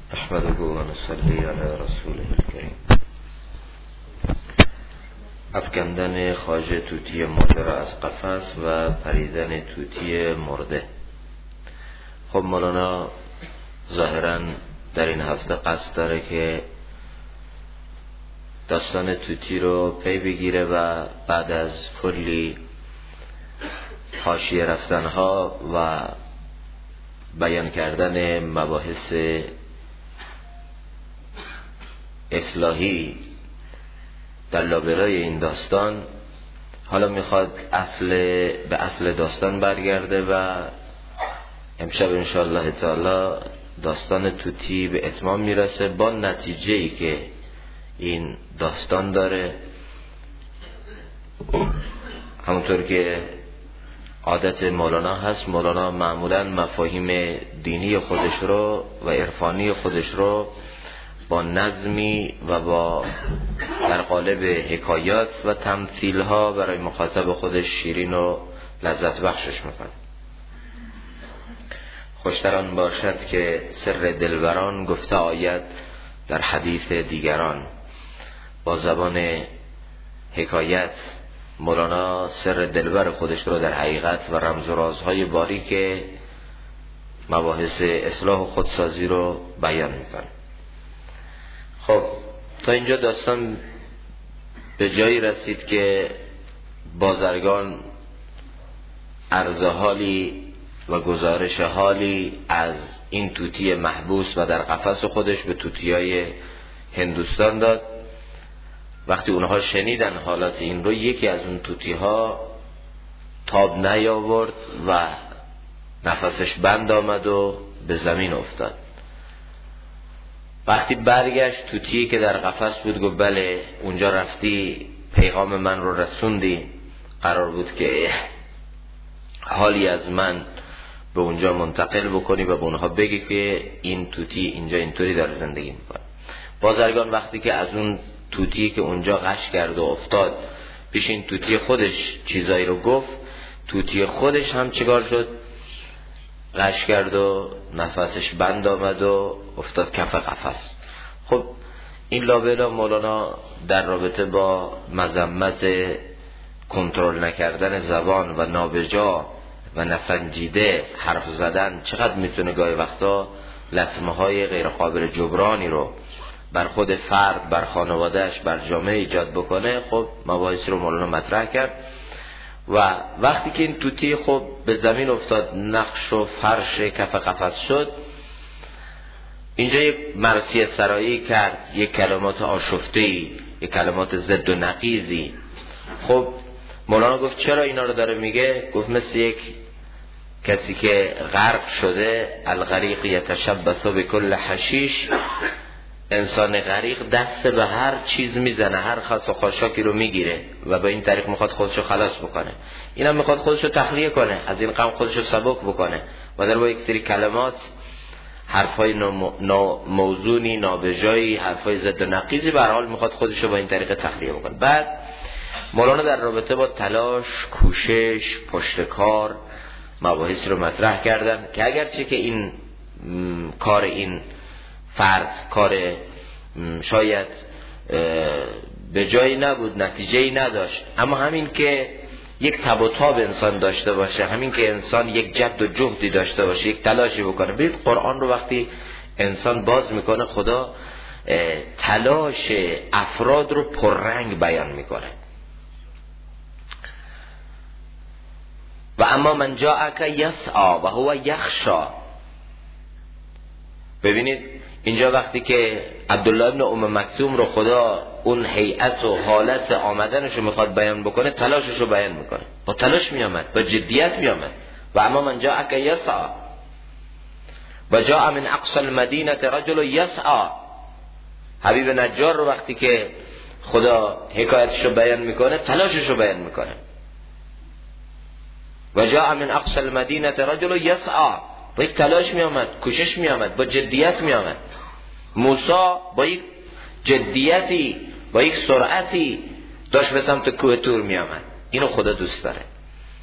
احمده و نصلی علی رسوله الکریم. افکندن خواجه طوطی مرده را از قفس و پریدن طوطی مرده. خب مولانا ظاهرا در این هفته قصد داره که داستان طوطی رو پی بگیره و بعد از کلی حاشیه رفتنها و بیان کردن مباحث اصلاحی در لابلای این داستان حالا میخواد به اصل داستان برگرده و امشب انشاءالله تعالی داستان طوطی به اتمام میرسه با نتیجه‌ای که این داستان داره. همونطور که عادت مولانا هست، مولانا معمولا مفاهیم دینی خودش رو و عرفانی خودش رو با نظمی و با در قالب حکایات و تمثیل ها برای مخاطب خودش شیرین و لذت بخشش میکنه. خوشتر آن باشد که سر دلبران گفته آید در حدیث دیگران. با زبان حکایت مولانا سر دلبر خودش رو در حقیقت و رمز و رازهای باریک مباحث اصلاح و خودسازی رو بیان میکنه. خب تا اینجا داستان به جایی رسید که بازرگان عرض حالی و گزارش حالی از این طوطی محبوس و در قفس خودش به طوطیای هندوستان داد. وقتی اونها شنیدن حالات این رو، یکی از اون طوطی‌ها تاب نیاورد و نفسش بند آمد و به زمین افتاد. وقتی برگشت، طوطیی که در قفس بود گفت بله اونجا رفتی، پیغام من رو رسوندی، قرار بود که حالی از من به اونجا منتقل بکنی و به اونها بگی که این طوطی اینجا اینطوری داره زندگی میکنه. بازرگان وقتی که از اون طوطی که اونجا غش کرد و افتاد پیش این طوطی خودش چیزایی رو گفت، طوطی خودش هم چیکار شد؟ غش کرد و نفسش بند آمد و افتاد کف قفس. خب این لابلا مولانا در رابطه با مذمت کنترل نکردن زبان و نابجا و نسنجیده حرف زدن چقدر میتونه گاهی وقتا لطمه های غیر قابل جبرانی رو بر خود فرد، بر خانوادهش، بر جامعه ایجاد بکنه. خب مباحث رو مولانا مطرح کرد و وقتی که این طوطی خب به زمین افتاد، نقش و فرش کف قفس شد، اینجا یک مرثیه سرایی کرد، یک کلمات آشفته‌ای، یک کلمات ضد و نقیضی. خب مولانا گفت چرا اینا رو داره میگه؟ گفت مثل یک کسی که غرق شده، الغریق یتشبث بكل حشیش، انسان غریق دست به هر چیز میزنه، هر خس و خاشاکی رو میگیره و به این طریق میخواد خودشو خلاص بکنه. اینم میخواد خودشو تخلیه کنه، از این غم خودشو سبک بکنه و در با یک سری کلمات، حرفای موزونی، نابجایی، حرفای ضد و نقیضی به هر حال میخواد خودشو با این طریق تخلیه بکنه. بعد مولانا در رابطه با تلاش، کوشش، پشتکار مباحث رو مطرح کردن که اگرچه که این کار این فرد کار شاید به جایی نبود، نتیجه‌ای نداشت، اما همین که یک تب و تاب انسان داشته باشه، همین که انسان یک جد و جهدی داشته باشه، یک تلاشی بکنه. ببینید قرآن رو وقتی انسان باز میکنه، خدا تلاش افراد رو پررنگ بیان میکنه. و اما من جاءک یسعی و هو یخشی. ببینید اینجا وقتی که عبدالله ابن ام مکتوم رو خدا اون هیئت و حالت آمدنش رو میخواد بیان بکنه، تلاشش رو بیان میکنه، با تلاش میامد، با جدیت میامد. و اما من جاءک یسعی و جاء من اقصى المدینه رجل یسعی. حبیب نجار رو وقتی که خدا حکایتش رو بیان میکنه، تلاشش رو بیان میکنه. و جاء من اقصى المدینه رجل یسعی، با یک تلاش می آمد، کوشش می آمد، با جدیت می آمد. موسی با یک جدیتی، با یک سرعتی داشت به سمت کوه طور می آمد. اینو خدا دوست داره.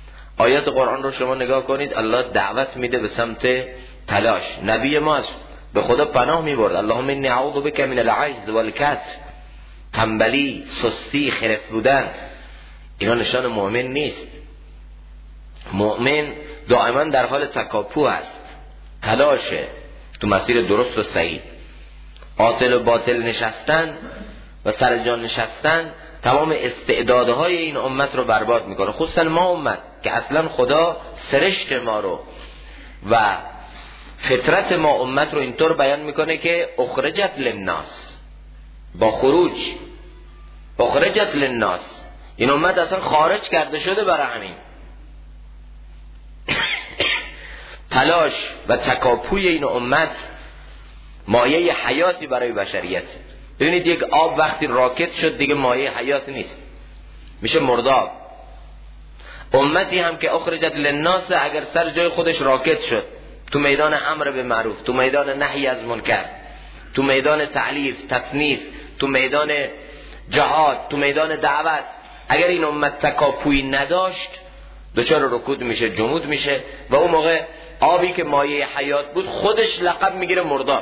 آیات قرآن رو شما نگاه کنید، الله دعوت میده به سمت تلاش. نبی ما به خدا پناه میبرد. اللهم انی اعوذ بک من العجز والکسل، تنبلی، سستی، خرف بودن. اینا نشان مؤمن نیست. مؤمن دائما در حال تکاپو است، تلاشه تو مسیر درست و صحیح. عاطل و باطل نشستن و سر جان نشستن تمام استعدادهای این امت رو برباد میکنه، خصوصا ما امت که اصلا خدا سرشت ما رو و فطرت ما امت رو اینطور بیان میکنه که اخرجت للناس، با خروج اخرجت للناس، این امت اصلا خارج کرده شده. برای همین تلاش و تکاپوی این امت مایه حیاتی برای بشریت. ببینید یک آب وقتی راکت شد دیگه مایه حیات نیست، میشه مرداب. امتی هم که اخرجت للناس اگر سر جای خودش راکت شد، تو میدان امر به معروف، تو میدان نهی از منکر، تو میدان تعلیف تصنیف، تو میدان جهاد، تو میدان دعوت، اگر این امت تکاپویی نداشت دچار رکود میشه، جمود میشه و اون موقع آبی که مایه حیات بود خودش لقب میگیره مرداب،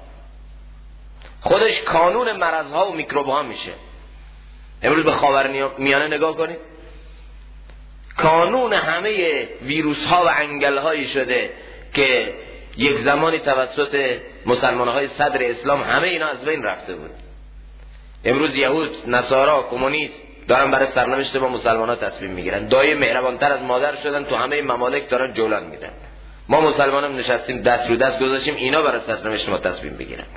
خودش کانون مرضها و میکروبها میشه. امروز به خاورمیانه نگاه کنید، کانون همه ویروس ها و انگل هایی شده که یک زمانی توسط مسلمان های صدر اسلام همه اینا از بین رفته بود. امروز یهود، نصارا، کمونیست دارن برای سرنوشت با مسلمان ها تصمیم میگیرن. دایه مهربانتر از مادر شدن، تو همه ممالک دارن جولان میدن. ما مسلمان هم نشستیم دست رو دست گذاشتیم اینا برای سرنوشت ما تصمیم بگیرن.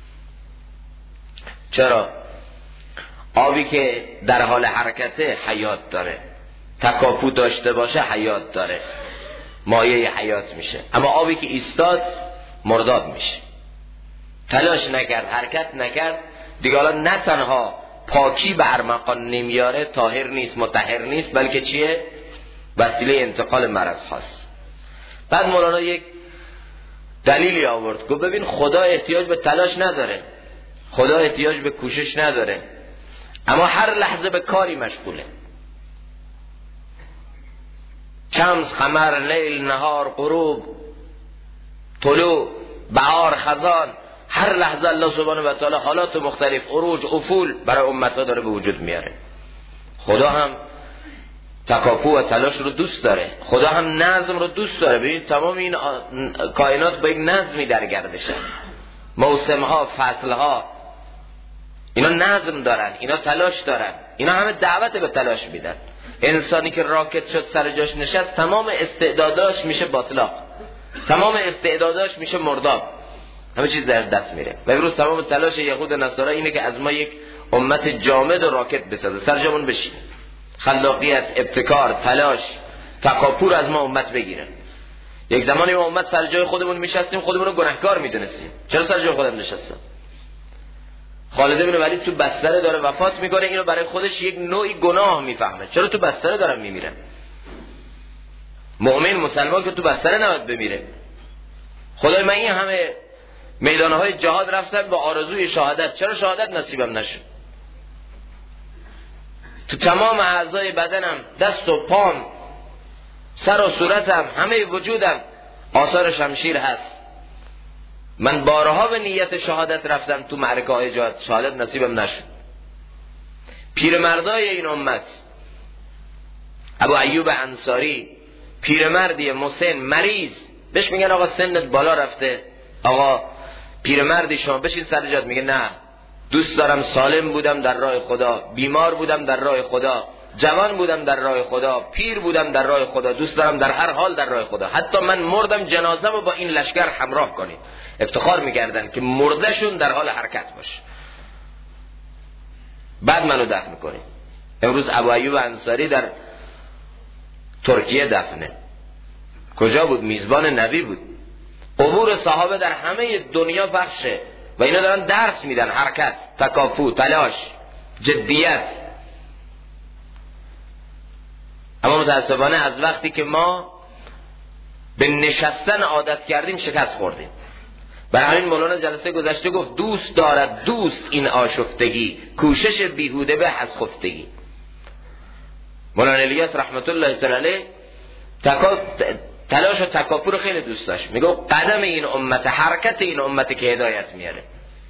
چرا؟ آبی که در حال حرکته حیات داره، تکاپو داشته باشه حیات داره، مایه حیات میشه. اما آبی که ایستاد مرداب میشه. تلاش نکرد، حرکت نکرد دیگه، حالا نه تنها پاکی به ارمغان نمیاره، طاهر نیست، مطهر نیست، بلکه چیه؟ وسیله انتقال مرض هاست. بعد مولانا یک دلیلی آورد، گفت ببین خدا احتیاج به تلاش نداره، خدا احتیاج به کوشش نداره، اما هر لحظه به کاری مشغوله. شمس، قمر، لیل، نهار، غروب، طلوع، بهار، خزان، هر لحظه الله سبحانه و تعالی حالات مختلف، عروج، افول برای امتها داره به وجود میاره. خدا هم تکاپو و تلاش رو دوست داره، خدا هم نظم رو دوست داره. ببینید تمام این کائنات با یک نظمی در گردشن، موسمها، فصلها، اینا نظم دارن، اینا تلاش دارن، اینا همه دعوت به تلاش میدن. انسانی که راکت شد سر جاش نشست تمام استعداداش میشه باطلاق، تمام استعداداش میشه مرداب، همه چیز در دست میره. و امروز تمام تلاش یهود و نصارا اینه که از ما یک امت جامد و راکت بسازه، سر جامون بشین، خلاقیت، ابتکار، تلاش، تکاپو از ما امت بگیرن. یک زمانی ما امت سر جای خودمون میشستیم، خودمون رو گناهکار میدونستیم. چرا سر جای خودم نشستم؟ خالد بن ولید تو بستره داره وفات میکنه، اینو برای خودش یک نوعی گناه میفهمه. چرا تو بستره دارم میمیرم؟ مؤمن مسلمان که تو بستره نباید بمیره. خدای من این همه میدانهای جهاد رفتم با آرزوی شهادت، چرا شهادت نصیبم نشد؟ تو تمام اعضای بدنم، دست و پام، سر و صورتم، همه وجودم آثار شمشیر هست. من بارها به نیت شهادت رفتم تو معرکه های جهاد، شهادت نصیبم نشد. پیرمردای این امت، ابو ایوب انصاری، پیرمردی مسن، مریض، بهش میگن آقا سنت بالا رفته، آقا پیرمردی شما بشین سر جات، میگه نه، دوست دارم سالم بودم در راه خدا، بیمار بودم در راه خدا، جوان بودم در راه خدا، پیر بودم در راه خدا، دوست دارم در هر حال در راه خدا، حتی من مردم جنازه رو با این لشکر همراه کنید. افتخار میکردن که مردهشون در حال حرکت باشه، بعد منو دفن کنید. امروز ابو ایوب انصاری در ترکیه دفنه. کجا بود؟ میزبان نبی بود. قبور صحابه در همه دنیا پخشه و اینا دارن درس میدن، حرکت، تکاپو، تلاش، جدیت. اما متاسفانه از وقتی که ما به نشستن عادت کردیم شکست خوردیم. برای همین مولانا جلسه گذشته گفت دوست دارد دوست این آشفتگی، کوشش بیهوده به از خفتگی. مولانا الیاس رحمت الله تعالی علیه تلاش و تکاپو رو خیلی دوست داشت. میگه قدم این امت، حرکت این امت که هدایت میاره،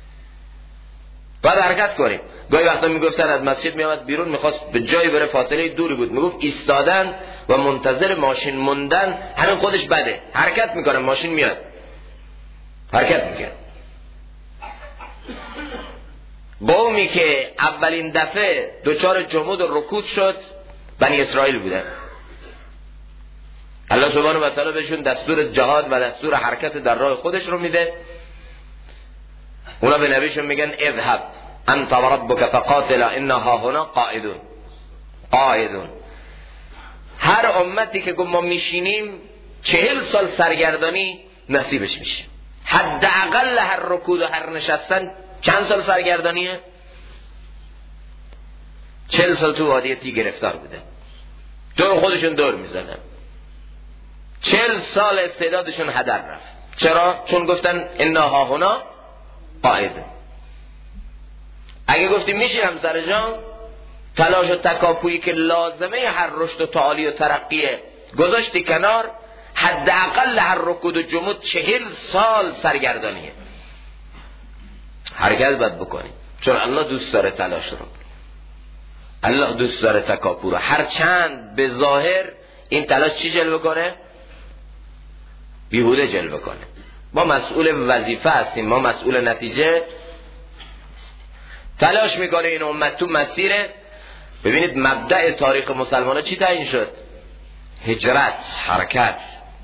باید حرکت کنیم. گاهی وقتا میگفتن از مسجد میامد بیرون، میخواست به جایی بره، فاصله دوری بود، میگفت ایستادن و منتظر ماشین موندن همین خودش بده. حرکت میکنه، ماشین میاد، حرکت میکنه. قومی که اولین دفعه دچار جمود و رکود شد بنی اسرائیل بودن. الله سبحانه و تعالی بهشون دستور جهاد و دستور حرکت در راه خودش رو میده. اونا به نبیشون میگن اذهب انت و ربک فقاتلا انا هاهنا قاعدون. هر امتی که ما میشینیم 40 سال سرگردانی نصیبش میشه. حداقل هر رکود و هر نشستن چند سال سرگردانیه؟ 40 سال تو وادی تی گرفتار بوده، دور خودشون دور میزنن. 40 سال استعدادشون هدر رفت. چرا؟ چون گفتن انا هاهنا قاعدون. اگه گفتیم میشینم سر جام، تلاش و تکاپویی که لازمه هر رشد و تعالی و ترقیه گذاشتی کنار، حداقل هر رکود و جمود 40 سال سرگردانیه. حرکت باید بکنیم، چون الله دوست داره تلاش رو، الله دوست داره تکاپو رو. هر چند به ظاهر این تلاش چی جلوه کنه؟ بیهوده جلوه کنه. ما مسئول وظیفه هستیم، ما مسئول نتیجه. تلاش میکنه این امت تو مسیره. ببینید مبدأ تاریخ مسلمانان چی تعیین شد؟ هجرت، حرکت.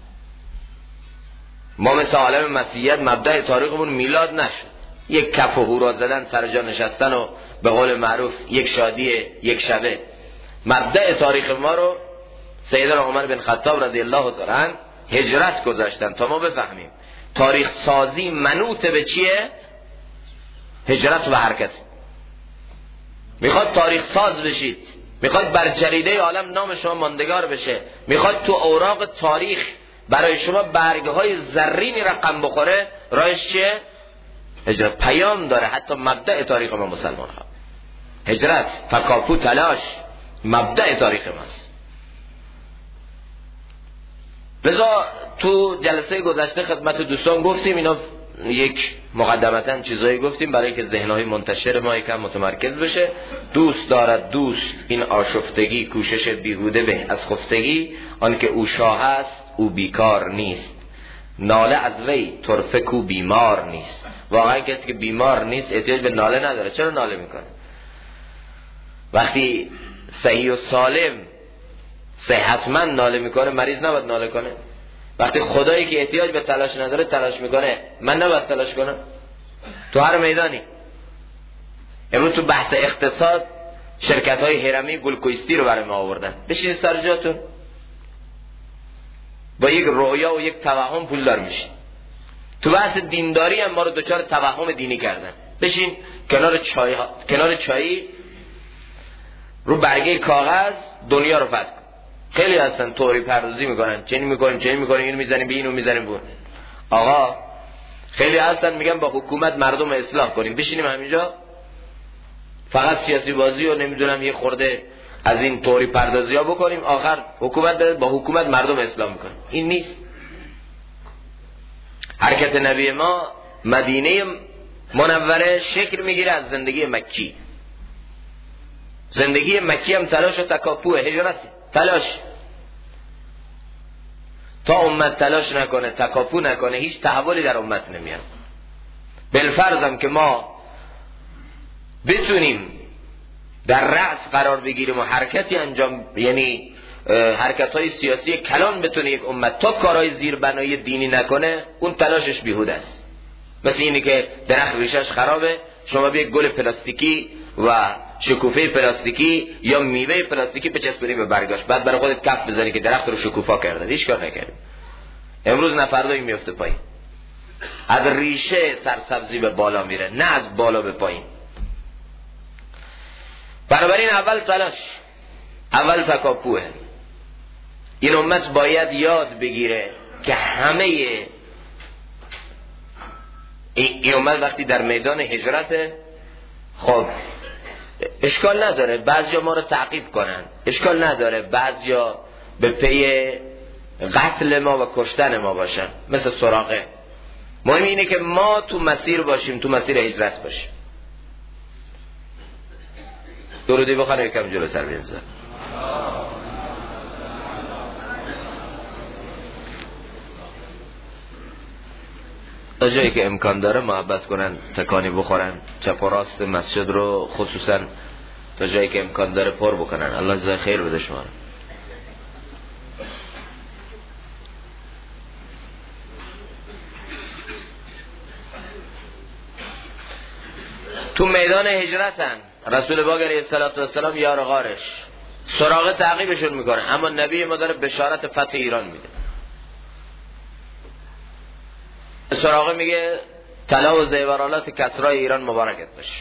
ما مثل عالم مسیحیت مبدأ تاریخمون میلاد نشد، یک کف و هورا زدن، سر جا نشستن و به قول معروف یک شادی یک شبه. مبدأ تاریخ ما رو سیدنا عمر بن خطاب رضی الله تعالی عنه هجرت گذاشتن تا ما بفهمیم تاریخ سازی منوط به چیه؟ هجرت و حرکت. میخواد تاریخ ساز بشید، میخواد بر جریده عالم نام شما ماندگار بشه، میخواد تو اوراق تاریخ برای شما برگهای زرینی رقم بخوره، راهش چیه؟ هجرت. پیام داره حتی مبدأ تاریخ ما مسلمان ها. هجرت، تکاپو، تلاش مبدأ تاریخ ماست. لذا تو جلسه گذشته خدمت دوستان گفتیم، اینا یک مقدمتاً چیزایی گفتیم برای که ذهنهای منتشر ما یکم متمرکز بشه. دوست دارد دوست این آشفتگی، کوشش بیهوده به از خفتگی، آن که او شاه است او بیکار نیست، ناله از وی طرفه کو بیمار نیست. واقعا کسی که بیمار نیست احتیاج به ناله نداره. چرا ناله میکنه؟ وقتی صحیح و سالم صحتمند ناله میکنه، مریض نباید ناله کنه. وقتی خدایی که احتیاج به تلاش نداره تلاش میکنه، من نباید تلاش کنم؟ تو هر میدانی. امروز تو بحث اقتصاد شرکت های هرمی گلوکویستی رو برای ما آوردن. بشین سر جاتون، با یک رؤیا و یک توهم پولدار میشین. تو بحث دینداری هم ما رو دچار توهم دینی کردن. بشین کنار چایی رو برگه کاغذ دنیا رو فتح کن. خیلی هستن طوری پردازی میکنن، چنین میکنیم اینو میزنیم به اینو میزنیم بون. آقا خیلی هستن میگن با حکومت مردم اصلاح کنیم. بشینیم همینجا فقط سیاسی بازی و نمیدونم یه خورده از این طوری پردازی ها بکنیم، آخر حکومت با حکومت مردم اصلاح میکنیم. این نیست. حرکت نبی ما مدینه منوره شکل میگیره از زندگی مکی. زندگی مکی هم تلاش و تکاپوه، هجرت، تلاش. تا امت تلاش نکنه، تکاپو نکنه، هیچ تحولی در امت نمیاد. بالفرضم که ما بتونیم در رأس قرار بگیریم و حرکتی انجام، یعنی حرکت های سیاسی کلان بتونه یک امت تا کارهای زیربنایی دینی نکنه، اون تلاشش بیهوده است. مثل اینی که درخت ریشش خرابه، شما به یک گل پلاستیکی و شکوفه پلاستیکی یا میوه پلاستیکی بچسبونی به برگاش، بعد برای خودت کف بزنی که درخت رو شکوفا کرده. هیچ کار نکردی. امروز نفردایی میفته پایین، از ریشه سرسبزی به بالا میره، نه از بالا به پایین. بنابراین اول تلاش، اول تکاپوه. این امت باید یاد بگیره که همه این امت وقتی در میدان هجرت، خب اشکال نداره بعضیا ما رو تعقیب کنن، اشکال نداره بعضیا به پی قتل ما و کشتن ما باشن، مثل سراقه. مهم اینه که ما تو مسیر باشیم، تو مسیر هجرت باشیم. درودی بخوانه یکم جلو سر بینزا. تا جایی که امکان داره محبت کنن، تکانی بخورن، چپ و راست مسجد رو خصوصا تا جایی که امکان داره پر بکنن. الله جزای خیر بده شما رو. تو میدان هجرتن، رسول باق علیه السلام یار غارش، سراغه تعقیبشون میکنه، اما نبی ما داره بشارت فتح ایران میده. سراغه میگه طلا و زیورالات کسرای ایران مبارکت باشه.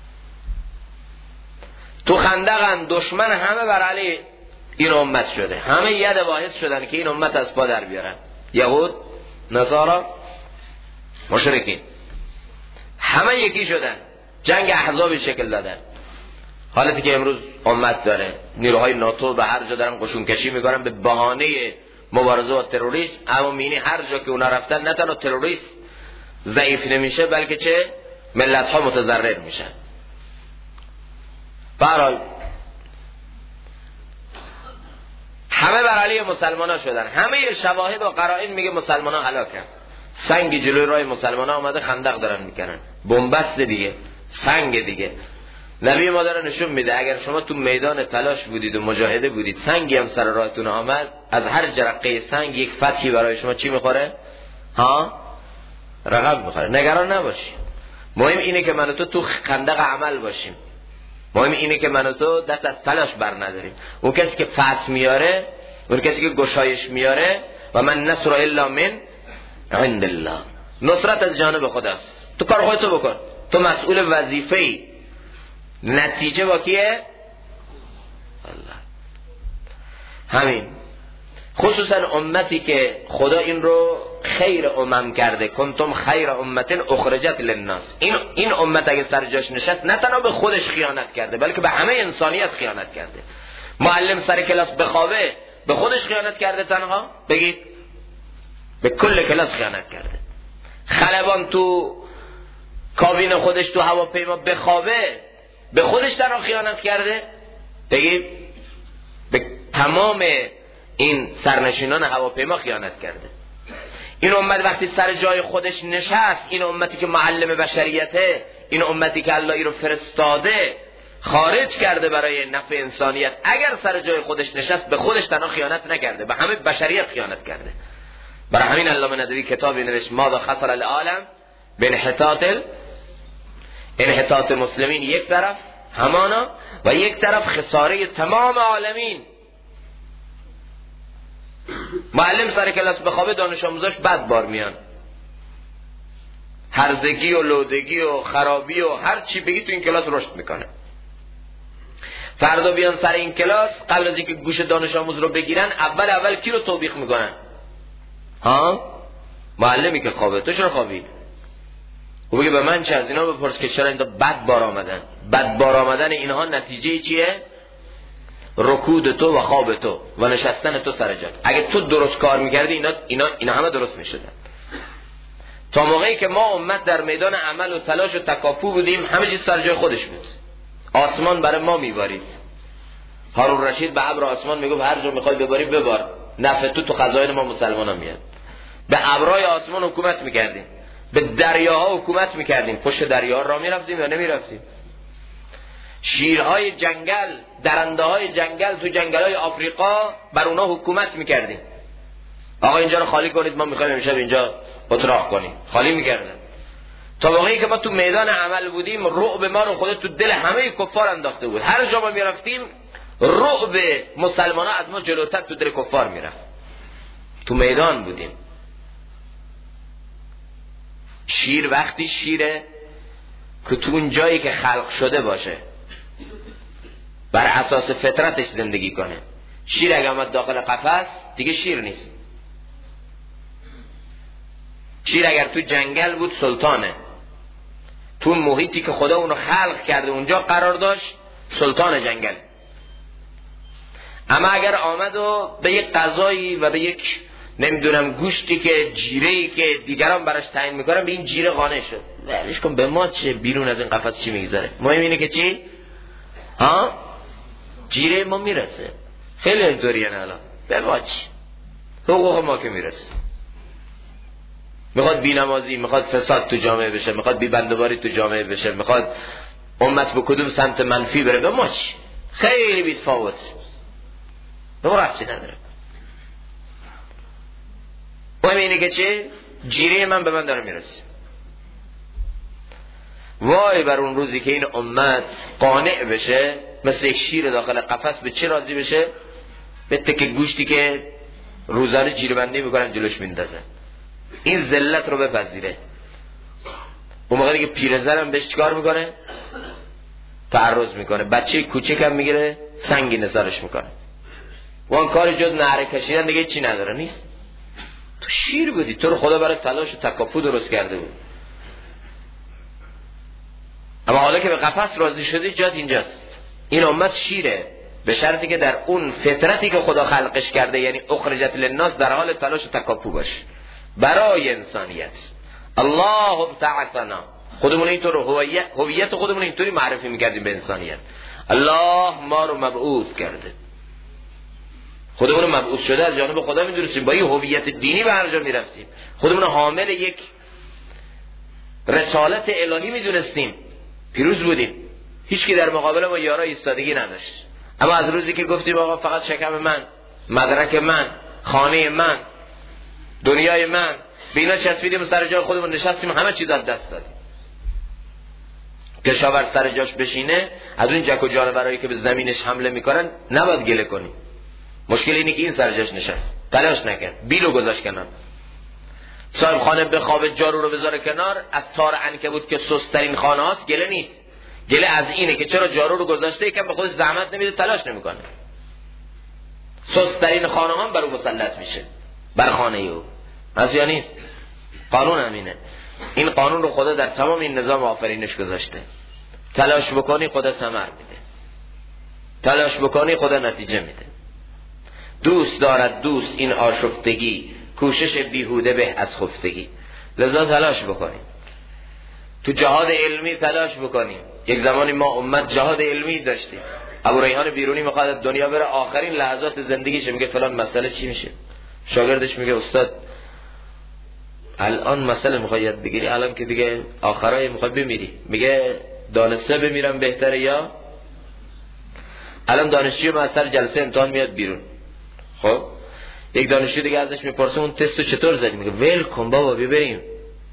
تو خندقن، دشمن همه بر علی این امت شده، همه ید واحد شدن که این امت از پا در بیارن. یهود، نصارا، مشرکین، همه یکی شدن، جنگ احزابی شکل دادن. حالتی که امروز امت داره، نیروهای ناتو به هر جا دارن قشون کشی میکنن به بهانه مبارزه با تروریسم، اما میینی هر جا که اونا رفتن نه تنها تروریست ضعیف نمیشه بلکه چه ملت ها متضرر میشن. برای همه بر علیه مسلمان ها شدن، همه شواهد و قرائن میگه مسلمان ها هلاکن. سنگ جلوی راه مسلمان ها آمده، خندق دارن میکنن، بنبست دیگه، سنگ دیگه. نبی ما داره نشون میده اگر شما تو میدان تلاش بودید و مجاهده بودید، سنگی هم سر راهتون آمد، از هر جرقه سنگ یک فتحی برای شما چی میخوره؟ رقم میخوره. نگران نباشید. مهم اینه که من و تو خندق عمل باشیم. مهم اینه که من و تو دست از تلاش بر نداریم. اون کسی که فتح میاره، اون کسی که گشایش میاره، و من نصر الا من عند الله، نصرت از جانب خداست. تو کار خودتو بکن، تو مسئول وظیفه‌ای، نتیجه با کیه؟ الله. همین خصوصا امتی که خدا این رو خیر امم کرده، کنتم خیر امت اخرجت للناس. این امت اگه سر جاش نشست نه تنها به خودش خیانت کرده بلکه به همه انسانیت خیانت کرده. معلم سر کلاس بخوابه به خودش خیانت کرده تنها؟ بگید به کل کلاس خیانت کرده. خلبان تو کابین خودش تو هواپیما بخوابه به خودش تنها خیانت کرده؟ بگید به تمام این سرنشینان هواپیما خیانت کرده. این امت وقتی سر جای خودش نشست، این امتی که معلم بشریته، این امتی که الله ای رو فرستاده خارج کرده برای نفع انسانیت، اگر سر جای خودش نشست به خودش تنها خیانت نکرده، به همه بشریت خیانت کرده. برای همین علامه ندوی کتابی نوشت ماذا خسر العالم انحطاط مسلمین یک طرف همانا و یک طرف خساره تمام عالمین. معلم سر کلاس بخوابه دانش آموزاش بد بار میان، هرزگی و لودگی و خرابی و هر چی بگی تو این کلاس رشد میکنه. فردا بیان سر این کلاس قبل از اینکه گوش دانش آموز رو بگیرن اول کی رو توبیخ میکنن؟ معلمی که خوابه. تو چرا خوابید؟ و بگه به من چه، از اینا بپرس که چرا اینا بد بار آمدن. بد بار آمدن اینها نتیجه چیه؟ رکود تو و خواب تو و نشستن تو سر جات. اگه تو درست کار میکردی اینا همه درست میشدن. تا موقعی که ما امت در میدان عمل و تلاش و تکاپو بودیم همه چیز سر جای خودش بود. آسمان برای ما میبارید. هارون رشید به ابر آسمان میگفت هر جا میخوای بباری ببار، نفع تو خزائن ما مسلمانا میاد. به ابرای آسمان حکومت میکردیم، به دریاها حکومت میکردیم. پشت دریاها را میرفتیم یا نمیرفتیم؟ شیرهای جنگل، درنده های جنگل تو جنگل های آفریقا بر اونا حکومت میکردیم. آقا اینجا رو خالی کنید، ما میخوایم امشب اینجا اتراق کنیم. خالی میکردن. تا واقعی که ما تو میدان عمل بودیم رعب ما رو خدا تو دل همه کفار انداخته بود. هر جا ما میرفتیم رعب مسلمان ها از ما جلوتر تو دل کفار میرفت. تو میدان بودیم. شیر وقتی شیره که تو اون جایی که خلق شده باشه، بر اساس فطرتش زندگی کنه. شیر اگه آمد داخل قفس دیگه شیر نیست. شیر اگر تو جنگل بود سلطانه. تو محیطی که خدا اونو خلق کرده اونجا قرار داشت سلطان جنگل. اما اگر آمد و به یک غذایی و به یک نمیدونم گوشتی که جیره‌ای که دیگران براش تعیین میکنن به این جیره قانع شد، ولش کن، به ما چه، بیرون از این قفس چی میگذره، مهم اینه که چی جیره ما میرسه. خیلی اینطوریه الان، به ما چی، حقوق ما که میرسه. میخواد بی‌نمازی، میخواد فساد تو جامعه بشه، میخواد بی‌بندوباری تو جامعه بشه، میخواد امت به کدوم سمت منفی بره، به ما چی، خیلی بی‌تفاوت، به ما ربطی نداره. مهم اینه که چه، جیره من به من داره میرسه. وای بر اون روزی که این امت قانع بشه، مثل یک شیر داخل قفس، به چه راضی بشه؟ به تک گوشتی که روزانه جیره بندی میکنن جلوش میندازن. این ذلت رو بپذیره. اون موقعی که پیرزنم بهش چیکار میکنه؟ تعرض میکنه. بچه کوچک هم میگیره سنگی نثارش میکنه. وان کاری جز نعره کشیدن دیگه چی نداره، نیست. تو شیر بودی، تو رو خدا برای تلاش و تکاپو درست کرده بود. اما حالا که به قفس راضی شدی، جات اینجاست. این امت شیره، به شرطی که در اون فطرتی که خدا خلقش کرده، یعنی اخرجت للناس، در حال تلاش و تکاپو باشه برای انسانیت. الله ابتعثنا، خودمون اینطور هویت خودمون اینطوری معرفی میکردیم به انسانیت. الله ما رو مبعوث کرده، خودمون رو مبعوث شده از جانب خدا میدونستیم، با این هویت دینی به هر جا میرفتیم، خودمون حامل یک رسالت الهی میدونستیم، پیروز بودیم، هیچ کی در مقابل ما یارا ایستادگی نداشت. اما از روزی که گفتیم آقا فقط شکم من، مدرک من، خانه من، دنیای من، به اینا چسبیدیم، سر جای خودمون نشستیم، همه چیز از دست دادیم. کشاورز سر جاش بشینه، از اون جک و جانورایی که به زمینش حمله میکنن نباید گله کنی. مشکل اینه که این سر جاش نشست، تلاش نکرد، بیلو گذاشت کنار. صاحب خانه بخوابه، جارو رو بذاره کنار، از تار عنکبوت که سست‌ترین خانه هاست گله نیست. گله از اینه که چرا جارو رو گذاشته، یکم به خودش زحمت نمیده، تلاش نمیکنه. سست‌ترین خانه ها بر او مسلط میشه، بر خانه او. از یا نیست؟ قانون همینه. این قانون رو خدا در تمام این نظام آفرینش گذاشته. تلاش بکنی خدا ثمر میده، تلاش بکنی خدا نتیجه میده. دوست دارد دوست این آشفتگی، کوشش بیهوده به از خفتگی. لذا تلاش بکنیم، تو جهاد علمی تلاش بکنیم. یک زمانی ما امت جهاد علمی داشتیم. ابو ریحان بیرونی میخواد دنیا بره، آخرین لحظات زندگیش میگه فلان مسئله چی میشه، شاگردش میگه استاد الان مسئله میخوای یاد بگیری، الان که دیگه آخرای میخواد بمیری، میگه دانسته بمیرم بهتره یا الان دانشجوی ما از سر جلسه امتحان میاد بیرون. خب یک دانشجو دیگه ازش میپرسه اون تستو چطور زدی، میگه ول کن بابا بریم.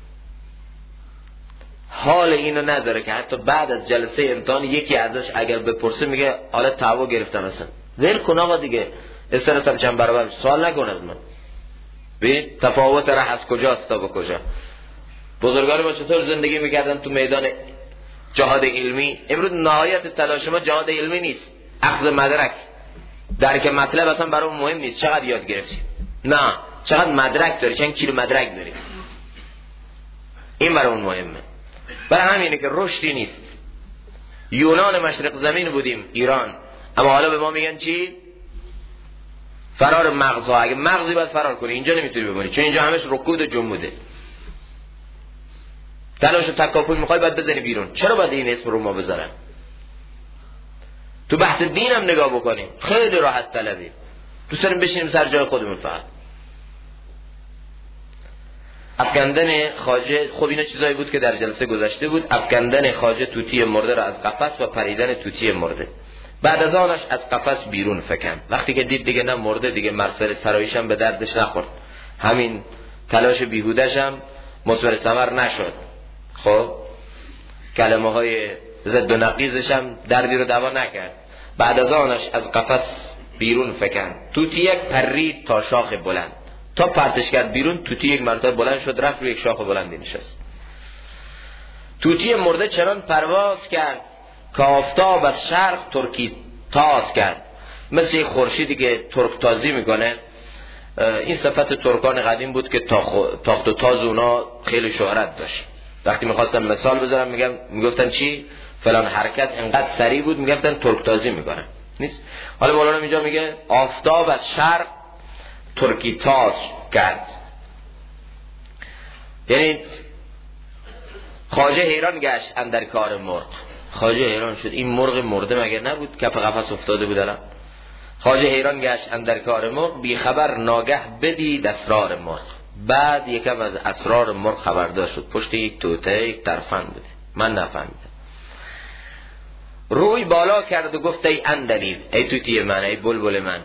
حال اینو نداره که حتی بعد از جلسه امتحان یکی ازش اگر بپرسه میگه حالا تعو گرفتم مثلا. ول کن آقا دیگه، استرسم چند برابر، سوال نکن از من. ببین تفاوت راه از کجاست تا به کجا. بزرگان ما چطور زندگی میکردن تو میدان جهاد علمی. امروز نهایت تلاش ما جهاد علمی نیست، اخذ مدرک، درک مطلب اصلا برام مهم نیست. چقدر یاد گرفتی، نه چقدر مدرک داری، چند کیلو مدرک داری، این برام مهمه. برای همینه که رشدی نیست. یونان مشرق زمین بودیم، ایران، اما حالا به ما میگن چی؟ فرار مغزها. اگه مغزی باید فرار کنی، اینجا نمیتونی بمونی، چون اینجا همش رکود و جموده. تلاش و تکاپل میخوای باید بزنی بیرون. چرا باید این اسم رو ما بذارن؟ تو بحث دین هم نگاه بکنیم، خیلی راحت طلبیم، دوست داریم بشینیم سر جای خودمون فقط. افکندن خواجه، خب اینا چیزایی بود که در جلسه گذشته بود. افکندن خواجه توتی مرده را از قفس و پریدن توتی مرده. بعد از آنش از قفس بیرون فکن. وقتی که دید دیگه نه مرده، دیگه مرسل سرایش هم به دردش نخورد، همین تلاش بیهودش هم مثمر ثمر نشد. خب کلمه های ضد و نقیضش هم دردی رو دوا نکرد. بعد از آنش از قفس بیرون فکن. توتی یک پرید تا شاخ بلند، تا پرتش کرد بیرون، توتی یک مرتبه بلند شد، رفت روی یک شاخ بلندی نشست. توتی مرده چنان پرواز کرد که آفتاب از شرق ترکی تاز کرد. مثل یک خورشیدی که ترک تازی میکنه. این صفت ترکان قدیم بود که تاخت و تاز اونا خیلی شهرت داشت. وقتی میخواستم مثال بذارم میگفتن چی؟ فلان حرکت انقدر سریع بود، میگفتن ترک تازی میکنن. نیست. حالا مولانا اینجا میگه آفتاب از شرق ترکی تاج کرد، یعنی خواجه حیران گشت اندر کار مرغ. خواجه حیران شد، این مرغ مرده مگر نبود کف قفس افتاده بود الان؟ خواجه حیران گشت اندر کار مرغ، بی خبر ناگه بدید اسرار مرغ. بعد یکم از اسرار مرغ خبردار شد، پشت یک توته یک ترفند بوده، من نفهمیدم. روی بالا کرد و گفت ای عندلیب، ای توتی من، ای بلبل من،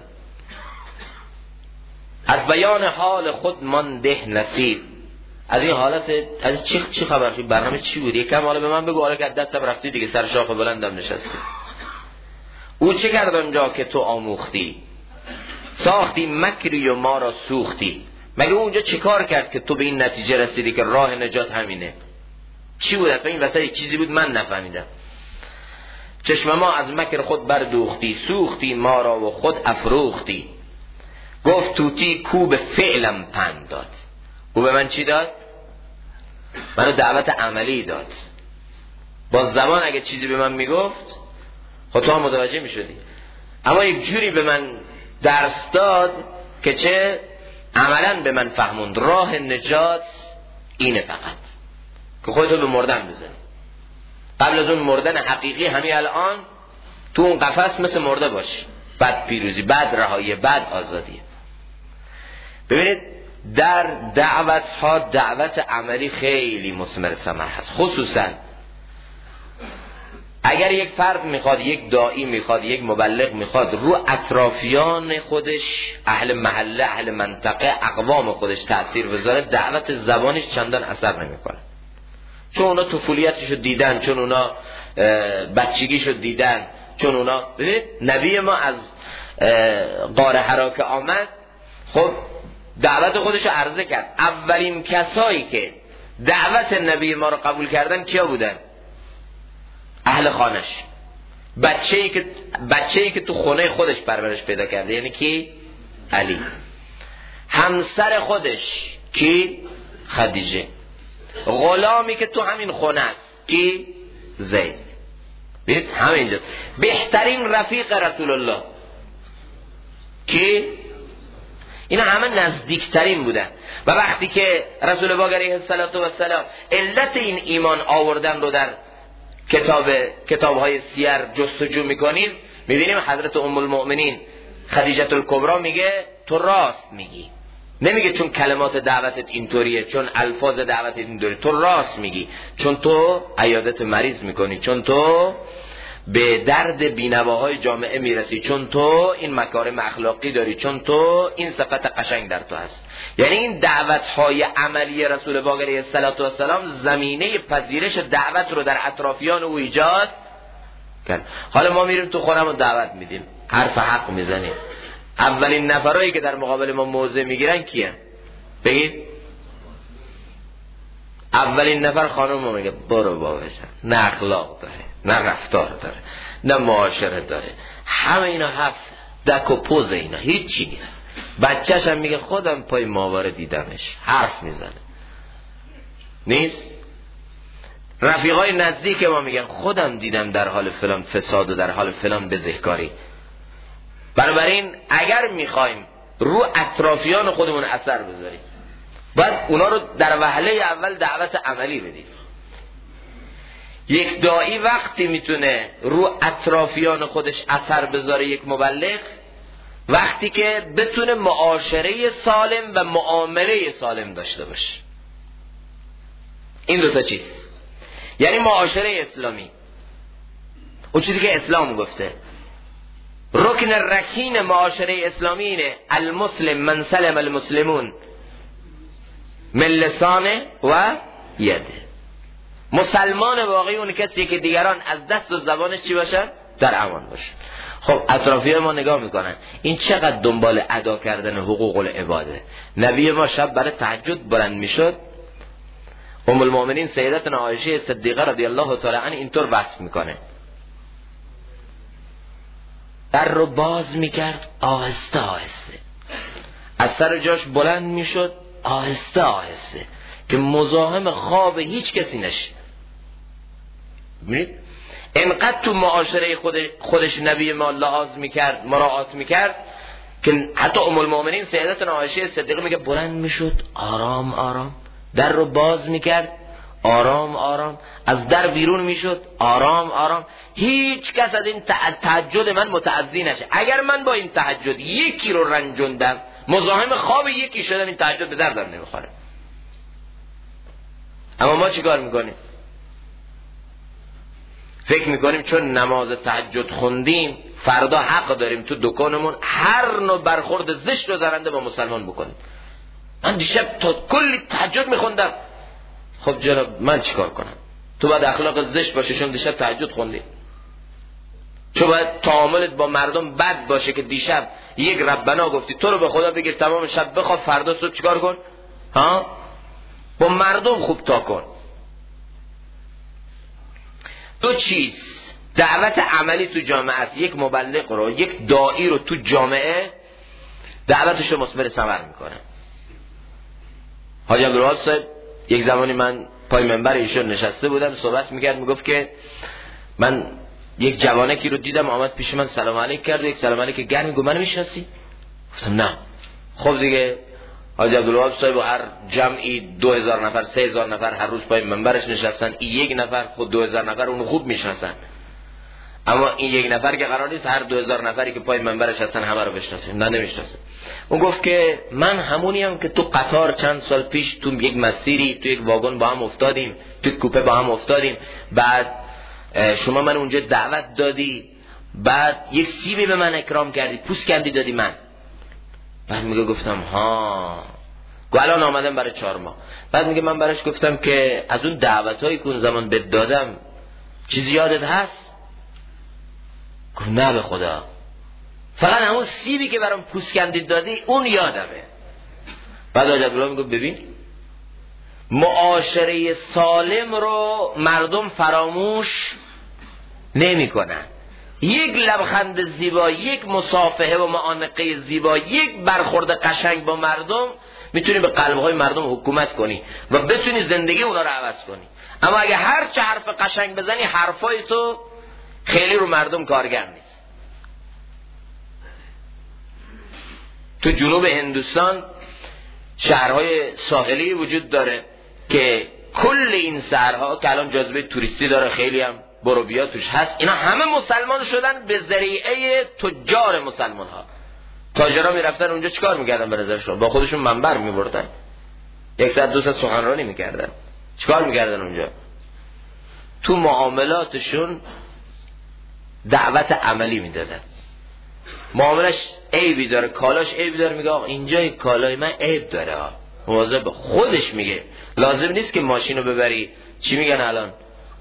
از بیان حال خود من ده نصیب. از این حالت از چی خبر شد؟ برنامه چی بود؟ یکم حالا به من بگو، حالا که دستم رفتی دیگه سر شاخ بلندم نشستی. او چه کرد اونجا که تو آموختی؟ ساختی مکری و ما را سوختی. مگه اونجا چه کار کرد که تو به این نتیجه رسیدی که راه نجات همینه؟ چی بود؟ اصلا این وسط چیزی بود من نفهمیدم. چشم ما از مکر خود بردوختی، سوختی ما را و خود افروختی. گفت توتی کو به فعلم پند داد. او به من چی داد؟ منو دعوت عملی داد. با زبان اگه چیزی به من میگفت خب تو هم متوجه میشدی، اما یک جوری به من درس داد که چه عملا به من فهموند راه نجات اینه، فقط که خودتو به مردن بزنی. قبل از اون مردن حقیقی همین الان تو اون قفس مثل مرده باشی، بعد پیروزی، بعد رهایی، بعد آزادی. ببینید در دعوت ها دعوت عملی خیلی مثمر ثمر هست، خصوصا اگر یک فرد میخواد، یک داعی میخواد، یک مبلغ میخواد رو اطرافیان خودش، اهل محله، اهل منطقه، اقوام خودش تأثیر بذاره، دعوت زبانش چندان اثر نمیکنه، چون اونا طفولیتشو دیدن، چون اونا بچگیشو دیدن، چون اونا ببینید نبی ما از غار حرا که آمد، خب دعوت خودشو عرضه کرد. اولین کسایی که دعوت نبی ما رو قبول کردن کیا بودن؟ اهل خانش، بچه‌ای که تو خونه خودش پرورش پیدا کرده، یعنی کی؟ علی. همسر خودش کی؟ خدیجه. غلامی که تو همین خونه است کی؟ زید. ببینید همینجا بهترین رفیق رسول الله کی؟ اینا همه نزدیکترین بودن. و وقتی که رسول الله علیه السلام علت این ایمان آوردن رو در کتاب‌های سیر جستجو میکنیم، میبینیم حضرت ام المؤمنین خدیجه الکبری میگه تو راست میگی، نمیگه چون کلمات دعوتت اینطوریه، چون الفاظ دعوتت اینطوریه، تو راست میگی، چون تو عیادت مریض میکنی، چون تو به درد بینواهای جامعه میرسی، چون تو این مکارم اخلاقی داری، چون تو این صفت قشنگ در تو هست. یعنی این دعوت‌های عملی رسول الله علیه السلام زمینه پذیرش دعوت رو در اطرافیان او ایجاد کرد. حالا ما میریم تو خونمون دعوت میدیم، حرف حق میزنیم، اولین نفرایی که در مقابل ما موضع میگیرن کیه؟ بگید. اولین نفر خانم ما میگه برو باباشم، نه اخلاق داره، نه رفتار داره، نه معاشرت داره، همه اینا هفت دک و پوز، اینا هیچی نیست. بچه‌ش هم میگه خودم پای ماهواره دیدمش، حرف میزنه، نیست. رفیقای نزدیک ما میگن خودم دیدم در حال فلان فساد و در حال فلان بزهکاری. بنابراین اگر میخوایم رو اطرافیان خودمون اثر بذاریم، باید اونا رو در وهله اول دعوت عملی بدیم. یک داعی وقتی میتونه رو اطرافیان خودش اثر بذاره، یک مبلغ وقتی که بتونه معاشره سالم و معامله سالم داشته باشه. این دو تا چیز، یعنی معاشره اسلامی، اون چیزی که اسلام گفته رکن رکین معاشره اسلامی اینه المسلم من سلم المسلمون من لسانه و یده. مسلمان واقعی اون کسی که دیگران از دست و زبانش چی باشه؟ در امان باشه. خب اطرافیان ما نگاه میکنن این چقدر دنبال ادا کردن حقوق العباده. نبی ما شب برای تهجد بلند میشد، ام المؤمنین سیدتنا عایشه صدیقه رضی الله تعالی عنها اینطور وصف میکنه، در رو باز میکرد آهسته آهسته، از سر جاش بلند میشد آهسته آهسته که مزاحم خواب هیچ کسی نشه. ببینید انقدر تو معاشره خودش نبی ما لحاظ میکرد، مراعات میکرد که حتی ام المؤمنین سیدتنا عایشه صدیقه میگه بلند میشد آرام آرام در رو باز میکرد، آرام آرام از در بیرون میشد، آرام آرام. هیچ کس از این تهجد من متعزی نشه. اگر من با این تهجد یکی رو رنجوندم، مزاحم خواب یکی شدم، این تهجد به دردم نمیخوره. اما ما چیکار میکنیم؟ فکر میکنیم چون نماز تهجد خوندیم فردا حق داریم تو دکانمون هر نوع برخورد زشت و زرنده با مسلمان بکنیم. من دیشب تا کلی تهجد میخوندم. خب جناب من چیکار کنم؟ تو باید اخلاق زشت باشه چون دیشب تهجد خوندی. تو باید تعاملت با مردم بد باشه که دیشب یک ربنا گفتی، تو رو به خدا بگیر تمام شب بخواب، فردا صبح چیکار کن؟ ها؟ با مردم خوب تا کن. دو چیز دعوت عملی تو جامعه است. یک مبلغ رو، یک داعی رو تو جامعه دعوتش رو مثمر ثمر میکنه. حاجی عبدالوهاب صاحب یک زمانی من پای منبر ایشون نشسته بودم صحبت میکرد، میگفت که من یک جوانکی رو دیدم آمد پیش من سلام علیک کرد و یک سلام علیک گرمی گفت منو میشناسی؟ گفتم نه. خب دیگه حاجی عبدالوهاب صاحب هر جمعی 2000 نفر 3000 نفر هر روز پای منبرش نشستن، این یک نفر خود 2000 نفر اونو خوب میشناسن، اما این یک نفر که قرار نیست هر 2000 نفری که پای منبرش هستن همه رو بشناسه. نه نمیشناسه. اون گفت که من همونیم که تو قطار چند سال پیش تو یک مسیری تو یک واگن با هم افتادیم، تو کوپه با هم افتادیم، بعد شما من اونجا دعوت دادی، بعد یک سیبی به من اکرام کردی، پوست کندی دادی من. بعد میگه گفتم ها، الان آمدم برای 4 ماه. بعد میگه من براش گفتم که از اون دعوتایی که اون زمان بهت دادم چیزی یادت هست؟ گفت نه به خدا، فقط همون سیبی که برام پوست کندید دادی اون یادمه. بعد حاج عبدالله میگه ببین معاشره سالم رو مردم فراموش نمی کنن. یک لبخند زیبا، یک مصافحه و معانقه زیبا، یک برخورد قشنگ با مردم میتونی به قلبهای مردم حکومت کنی و بتونی زندگی اونا رو عوض کنی. اما اگه هر چه حرف قشنگ بزنی حرفای تو خیلی رو مردم کارگر نیست. تو جنوب هندوستان شهرهای ساحلی وجود داره که کل این شهرها که الان جاذبه توریستی داره، خیلی هم برو بیا توش هست، اینا همه مسلمان شدن به ذریعه تجار مسلمان ها. تاجرها میرفتن اونجا چیکار میکردن به نظرشون؟ با خودشون منبر میبردن، 100-200 سخنرانی میکردن. چیکار میکردن اونجا؟ تو معاملاتشون دعوت عملی میدادن. معاملش عیبی داره، کالاش عیبی داره، میگه آقا اینجا کالای من عیب داره، مواظب خودش میگه. لازم نیست که ماشینو ببری چی میگن الان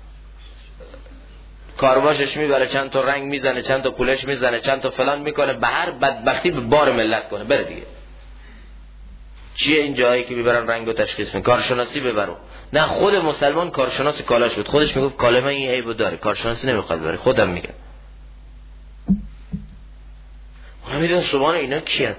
کارواشش میبره، چند تا رنگ میزنه، چند تا پولش میزنه، چند تا فلان میکنه، به هر بدبختی به بار ملت کنه. بره دیگه. چیه این جایی که میبرن رنگو تشخیص میکنن؟ کارشناسی ببرو. نه، خود مسلمان کارشناس کالاش بود، خودش میگفت کالای من این عیبو داره، کارشناسی نمیخواد بره، خودم میگم. اونا میدونن سبحان اینا کیه؟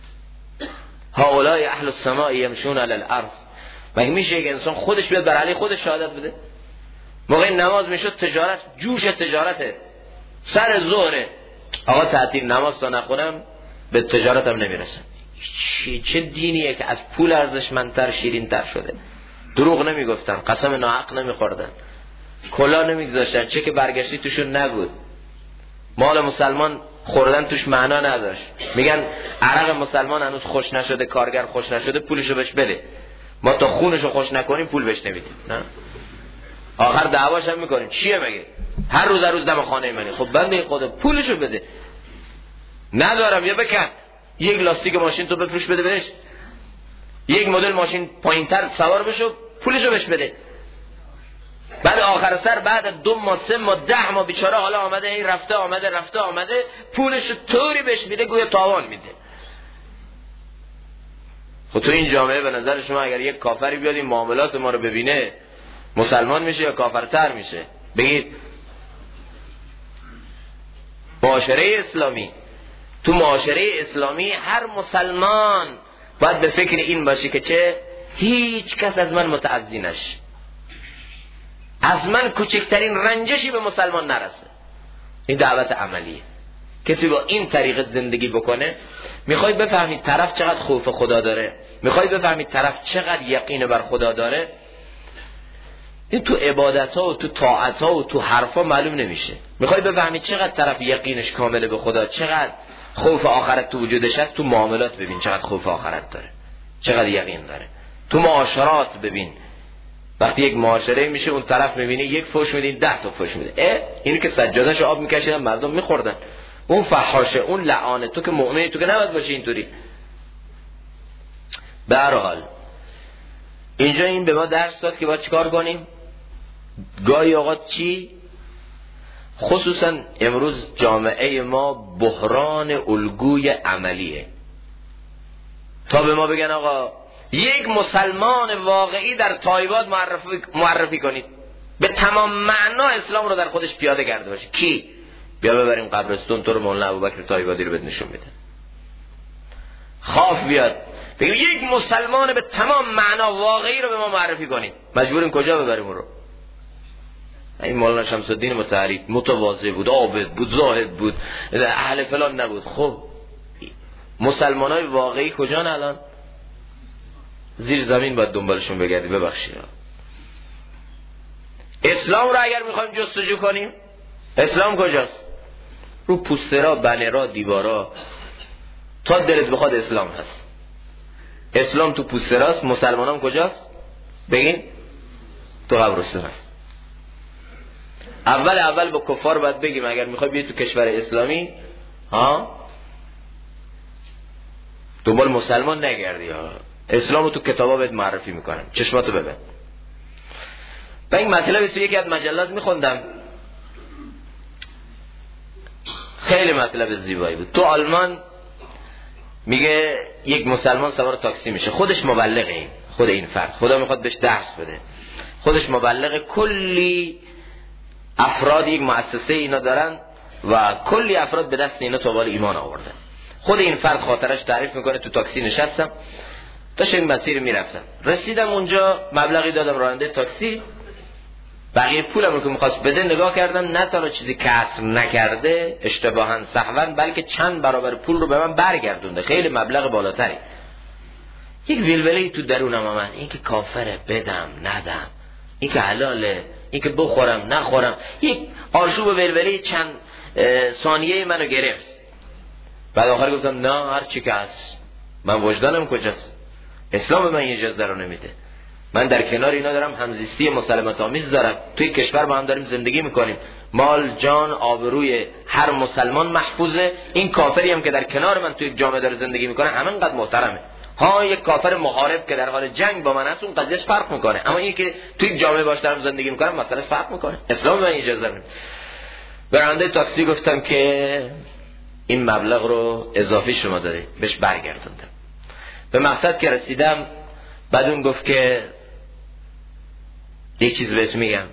هؤلاء اهل السماء یمشون علی الارض. مگه میشه یک انسان خودش بیاد بر علی خودش شهادت بده؟ موقع نماز میشد تجارت، جوش تجارته، سر ظهره آقا تعطیل، نماز تا نخونم به تجارتم نمیرسم. چه دینیه که از پول ارزشمندتر شیرین‌تر شده؟ دروغ نمیگفتن، قسم ناحق نمیخوردن، کلا نمیگذاشتن، چه که برگشتی توشون نبود. مال مسلمان خوردن توش معنا نداشت. میگن عرق مسلمان هنوز خوش نشده، کارگر خوش نشده، پولشو بهش بده. ما تا خونشو خوش نکنیم پول بهش نمیدیم. نه، آخر دعواش هم میکنیم. چیه مگه؟ هر روز دم خانه منی. خب بنده خدا پولشو بده. ندارم یا بکن، یک لاستیک ماشین تو بفروش بده بهش، یک مدل ماشین پایینتر سوار بشو پولشو بهش بده. بعد آخر سر بعد 2 ماه 3 ماه 10 ماه بیچاره حالا آمده این رفته آمده پولشو طوری بهش میده گویا تاوان میده. خب تو این جامعه به نظر شما اگر یک کافری بیاد این معاملات ما رو ببینه مسلمان میشه یا کافرتر میشه؟ بگید. معاشره اسلامی، تو معاشره اسلامی هر مسلمان باید به فکر این باشه که چه؟ هیچ کس از من متعزی نشه. از من کوچکترین رنجشی به مسلمان نرسه. این دعوت عملیه. کسی با این طریق زندگی بکنه، میخوای بفهمید طرف چقدر خوف خدا داره، میخوای بفهمید طرف چقدر یقین بر خدا داره، این تو عبادت ها و تو طاعت ها و تو حرفا معلوم نمیشه. میخوای بفهمید چقدر طرف یقینش کامله به خدا، چقدر خوف آخرت تو وجودش هست، تو معاملات ببین چقدر خوف آخرت داره، چقدر یقین داره. تو معاشرات ببین، وقتی یک معاشره میشه اون طرف میبینی یک فوش میدین 10 تا فوش میده، اینو که سجاده‌شو آب میکشیدن مردم میخوردن، اون فحاشه، اون لعانه، تو که مؤمنی، تو که نباید باشی اینطوری. به هر حال اینجا این به ما درس داد که باید چیکار کنیم. گاهی اوقات چی، خصوصا امروز جامعه ما بحران الگوی عملیه. تا به ما بگن آقا یک مسلمان واقعی در تایباد معرفی کنید، به تمام معنا اسلام رو در خودش پیاده کرده باشه. کی؟ بیا ببریم قبرستون تو رو مولانا ابوبکر تایبادی رو بهت نشون میده. خوف بیاد بگیم یک مسلمان به تمام معنا واقعی رو به ما معرفی کنید، مجبوریم کجا ببریم اون رو؟ این مولانا شمس الدین مطهری متواضع بود، عابد بود، زاهد بود، اهل فلان نبود. خب مسلمانای واقعی کجان الان؟ زیر زمین باید دنبالشون بگردی. ببخشید اسلام رو اگر میخوایم جستجو کنیم، اسلام کجاست؟ رو پوسترها، بنرها، دیوارها، تا دلت بخواد اسلام هست. اسلام تو پوستراست، مسلمانان کجاست؟ بگین تو قبرستون هست. اول با کفار باید بگیم اگر میخوای بیای تو کشور اسلامی دنبال مسلمان نگردی، اسلامو تو کتابا بهت معرفی میکنم، چشماتو ببند. با این مطلب تو یکی از مجلات میخوندم، خیلی مطلب زیبایی بود. تو آلمان میگه یک مسلمان سوار تاکسی میشه، خودش مبلغه، خود این فرد خدا میخواد بهش درس بده، خودش مبلغه، کلی افراد یک مؤسسه اینا دارن و کلی افراد به دست اینا توبال ایمان آوردن. خود این فرد خاطرش تعریف میکنه تو تاکسی نشستم، داشتم این مسیر میرفتم، رسیدم اونجا مبلغی دادم راننده تاکسی، بقیه پولم رو که میخواست بده نگاه کردم نه تنها چیزی کسر نکرده اشتباها سهوا، بلکه چند برابر پول رو به من برگردونده، خیلی مبلغ بالاتری. یک ولوله‌ای تو درونم من، این که کافره بدم ندم، این که حلاله، این که بخورم نخورم، یک آشوب ولوله‌ای چند ثانیه منو گرفت. بعد آخر گفتم نه هر چی که هست، من وجدانم کجاست؟ اسلام به من اجازه رو نمیده. من در کنار اینا دارم همزیستی مسالمت آمیز دارم، توی کشور با هم داریم زندگی میکنیم، مال جان آبروی هر مسلمان محفوظه. این کافری هم که در کنار من توی جامعه داره زندگی میکنه همینقدر محترمه. یک کافر محارب که در حال جنگ با من هست اون قضیهش فرق میکنه، اما این که توی جامعه باش دارم زندگی میکنم مسئلهش فرق میکنه. اسلام به من اجازه نمیده. برنده تاکسی گفتم که این مبلغ رو اضافی شما دارید، بهش برگردوندم. به مقصد که رسیدم بعد اون گفت که یک چیز بهت میگم،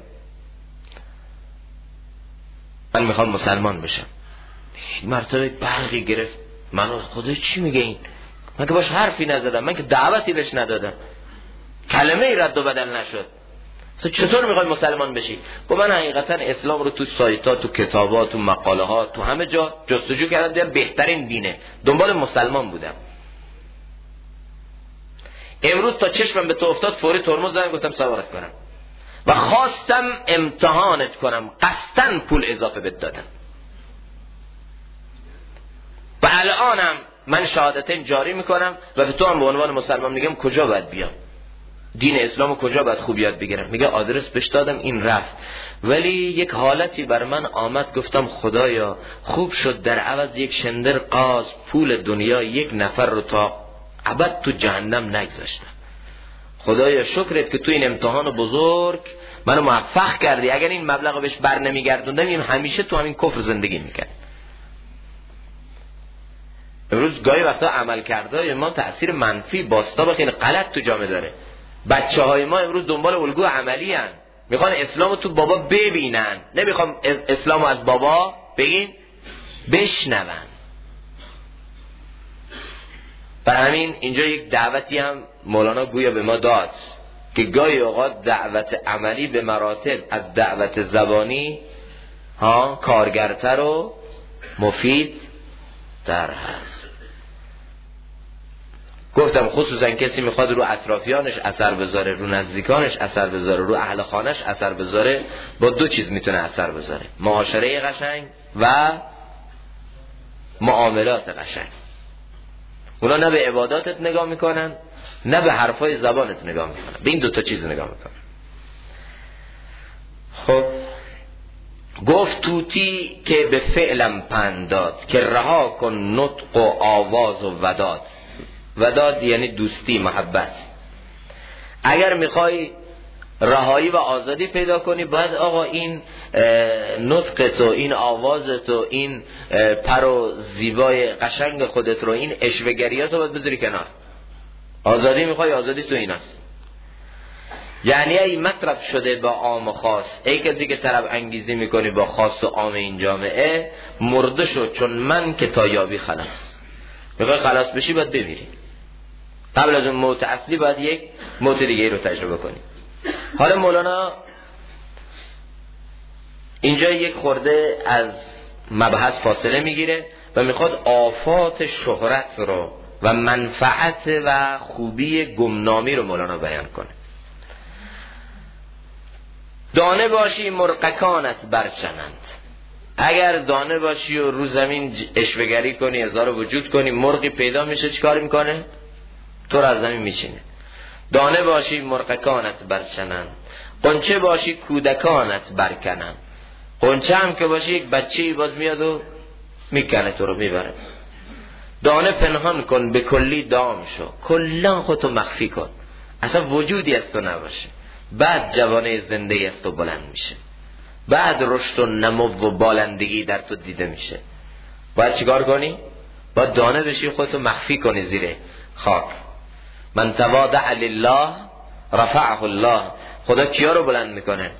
من میخوام مسلمان بشم. این مرتبه برقی گرفت منو، خدا چی میگه این؟ من که باش حرفی نزدم، من که دعوتی بهش ندادم، کلمه ای رد و بدل نشد، تو چطور میخوای مسلمان بشی؟ گفت من حقیقتا اسلام رو تو سایت‌ها، تو کتاب‌ها، تو مقاله‌ها، تو همه جا جستجو کردم، دیدم بهترین دینه، دنبال مسلمان بودم. امروز تا چشمم به تو افتاد فوری ترمز زدم گفتم سوارت کنم و خواستم امتحانت کنم، قصداً پول اضافه بهت دادم و الانم من شهادتین جاری میکنم و به تو هم به عنوان مسلمان میگم کجا باید بیام، دین اسلامو کجا باید خوب یاد بگیرم. میگه آدرس بهش دادم، این رفت. ولی یک حالتی بر من آمد، گفتم خدایا خوب شد در عوض یک شندر قاز پول دنیا یک نفر رو تا ابد تو جهنم نگذاشتم. خدایا شکرت که تو این امتحان بزرگ منو موفق کردی، اگر این مبلغ بهش بر نمیگردوندم این همیشه تو همین کفر زندگی میکرد. امروز گاهی وقتا عمل کرده ما تأثیر منفی باستاب خیلی غلط تو جامعه داره. بچه های ما امروز دنبال الگو عملی هن، میخوان اسلامو تو بابا ببینن، نمیخوان اسلامو از بابا بگین بشنون. برای همین اینجا یک دعوتی هم مولانا گویا به ما داد که گاهی اوقات دعوت عملی به مراتب از دعوت زبانی کارگرتر و مفید در هست. گفتم خصوصا کسی میخواد رو اطرافیانش اثر بذاره، رو نزدیکانش اثر بذاره، رو اهل خانش اثر بذاره، با دو چیز میتونه اثر بذاره: معاشره قشنگ و معاملات قشنگ. اونا نه به عباداتت نگاه میکنن، نه به حرفای زبانت نگاه میکنن، به این دوتا چیز نگاه میکنن. خب گفت طوطی که به فعلم پند داد، که رها کن نطق و آواز و وداد. وداد یعنی دوستی، محبت. اگر میخوای رهایی و آزادی پیدا کنی، باید آقا این نطقت و این آوازت و این پر و زیبای قشنگ خودت رو، این اشوه‌گریات رو باید بذاری کنار. آزادی میخوای، آزادی تو این است. یعنی ای مطرب شده با عام و خاص، ای کسی که طرب انگیزی میکنی با خاص و عام این جامعه، مرده شد چون من که تا یابی خلاص. میخوای خلاص بشی باید بمیری. قبل از اون موت اصلی باید یک موت دیگه رو تجربه کنی. حالا مولانا اینجا یک خورده از مبحث فاصله میگیره و میخواد آفات شهرت رو و منفعت و خوبی گمنامی رو مولانا بیان کنه. دانه باشی مرغکانت برچنند. اگر دانه باشی و رو زمین اشوه‌گری کنی، هزار وجود کنی، مرغی پیدا میشه چیکار میکنه؟ تو رو از زمین میچینه. دانه باشی مرغکانت برچنند، قنچه باشی کودکانت برکنند. قنچه هم که باشی یک بچه‌ای باز میاد و میکنه، تو رو میبره. دانه پنهان کن به کلی دام شو، کلا خودتو مخفی کن، اصلا وجودی از تو نباشه. بعد جوانه زنده از تو بلند میشه، بعد رشد و نمو و بالندگی در تو دیده میشه. باید چیکار کنی؟ باید دانه بشی، خودتو مخفی کنی زیر خاک. من تواضع لله رفعه الله. خدا کیا رو بلند میکنه؟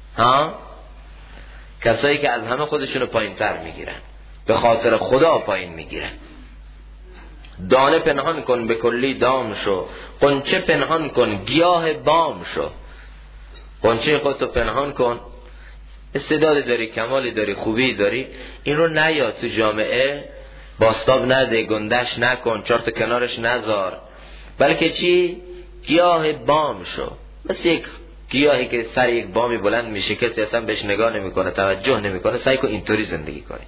کسایی که از همه خودشونو پایین تر میگیرن، به خاطر خدا پایین میگیرن. دانه پنهان کن به کلی دام شو، قنچه پنهان کن گیاه بام شو. قنچه خودتو پنهان کن، استعداد داری، کمالی داری، خوبی داری، این رو نیا تو جامعه باستاب نده، گندش نکن، چارت کنارش نذار، بلکه چی؟ گیاه بام شو. مثل یک گیاهی که سر یک بامی بلند میشه، کسی اصلا بهش نگاه نمیکنه، توجه نمیکنه، سعی کن اینطوری زندگی کنی.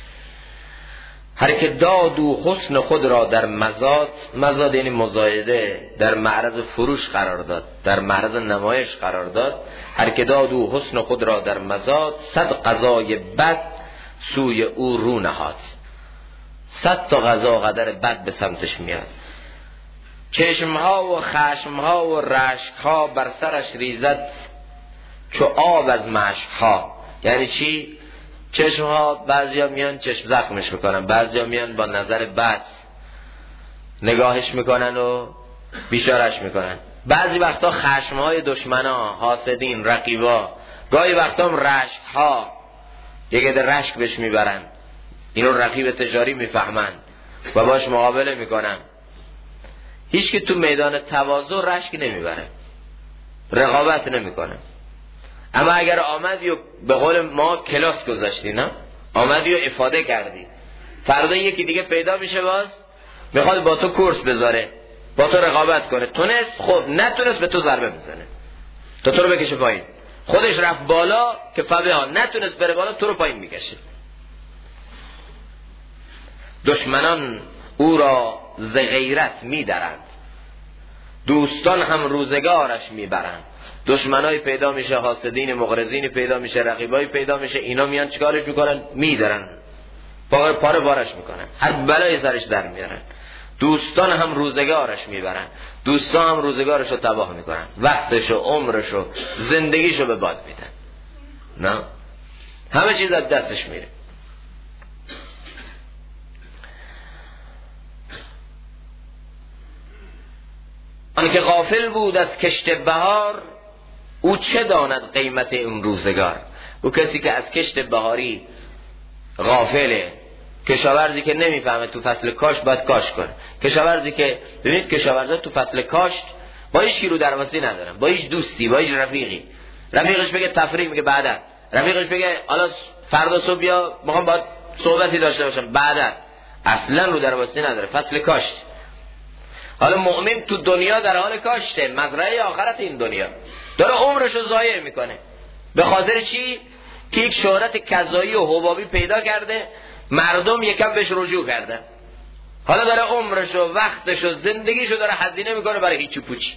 هر که داد و حسن خود را در مزاد، مزاد یعنی مزایده، در معرض فروش قرار داد، در معرض نمایش قرار داد. هر که داد و حسن خود را در مزاد، 100 قضای بد سوی او رو نهاد. 100 تا قضا و قدر بد به سمتش میاد. چشمها و خشمها و رشکها بر سرش ریزد چو آب از مشکها. یعنی چی؟ چشمها بعضیا میان چشم زخمش میکنن، بعضیا میان با نظر بد نگاهش میکنن و بیچارهش میکنن. بعضی وقتا خشمهای دشمنا، حاسدین، رقیبا، گاهی وقتا هم رشکها، یک عده رشک بهش میبرن، اینو رقیب تجاری میفهمن و باش مقابله میکنن. هیچ که تو میدان تواضع رشک نمیبره، رقابت نمیکنه. اما اگر آمدی و به قول ما کلاس گذاشتی، نه آمدی و افاده کردی، فردا یکی دیگه پیدا میشه باز میخواد با تو کورس بذاره، با تو رقابت کنه، تونست، خب نتونست به تو ضربه میزنه تا تو رو بکشه پایین. خودش رفت بالا که فبه ها، نتونست بره بالا، تو رو پایین میکشه. دشمنان او را ز غیرت میدرند، دوستان هم روزگارش میبرند. دشمنای پیدا میشه، حاسدین مغرضین پیدا میشه، رقیبای پیدا میشه، اینا میان چیکارش میکنن؟ میدرن، پاره بارش میکنن، هر بلای سرش در میارن. دوستان هم روزگارش میبرن، دوستان هم روزگارش رو تباه میکنن، وقتش و عمرش و زندگیش رو به باد میدن. نه، همه چیز از دستش میره. آن که غافل بود از کشت بهار، او چه داند قیمت اون روزگار. او کسی که از کشت بهاری غافله، کشاورزی که نمیفهمه تو فصل کاشت باید کاشت کنه، کشاورزی که ببینید کشاورزا تو فصل کاشت با هیچ کی رو درواسی ندارم، با هیچ دوستی، با هیچ رفیقی. رفیقش بگه تفریح میگه بعدا، رفیقش بگه حالا فردا صبح بیا میخوام با صحبتی داشته باشم بعدا. اصلا رو درواسی نداره، فصل کاشت. حالا مؤمن تو دنیا در حال کاشته، مزرعه آخرت این دنیا، داره عمرشو ضایع میکنه. به خاطر چی؟ که یک شهرت کذایی و حبابی پیدا کرده، مردم یکم بهش رجوع کردن، حالا داره عمرشو، وقتشو، زندگیشو داره هزینه میکنه برای هیچی پوچی.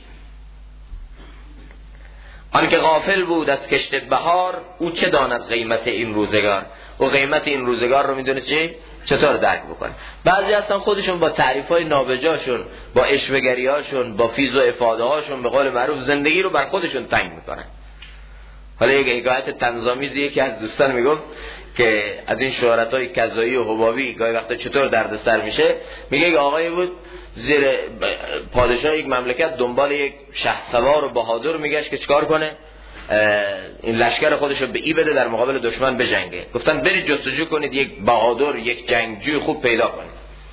آن که غافل بود از کشت بهار، او چه داند قیمت این روزگار. و قیمت این روزگار رو میدونه چطور درک بکنه. بعضی هستن خودشون با تعریفای نابجاشون، با اشوه‌گری‌هاشون، با فیض و افاده هاشون به قول معروف زندگی رو بر خودشون تنگ میکنن. حالا یک حکایت طنزآمیزی که از دوستان میگفت که از این شهرت‌های کذایی و حبابی گاهی وقتا چطور دردسر میشه. میگه یک آقایی بود زیر پادشاه یک مملکت دنبال یک شهسوار و بهادر میگشت که چیکار کنه، این لشکر خودشو به ای بده در مقابل دشمن بجنگه. گفتن برید جستجو کنید یک بهادر، یک جنگجوی خوب پیدا کنید.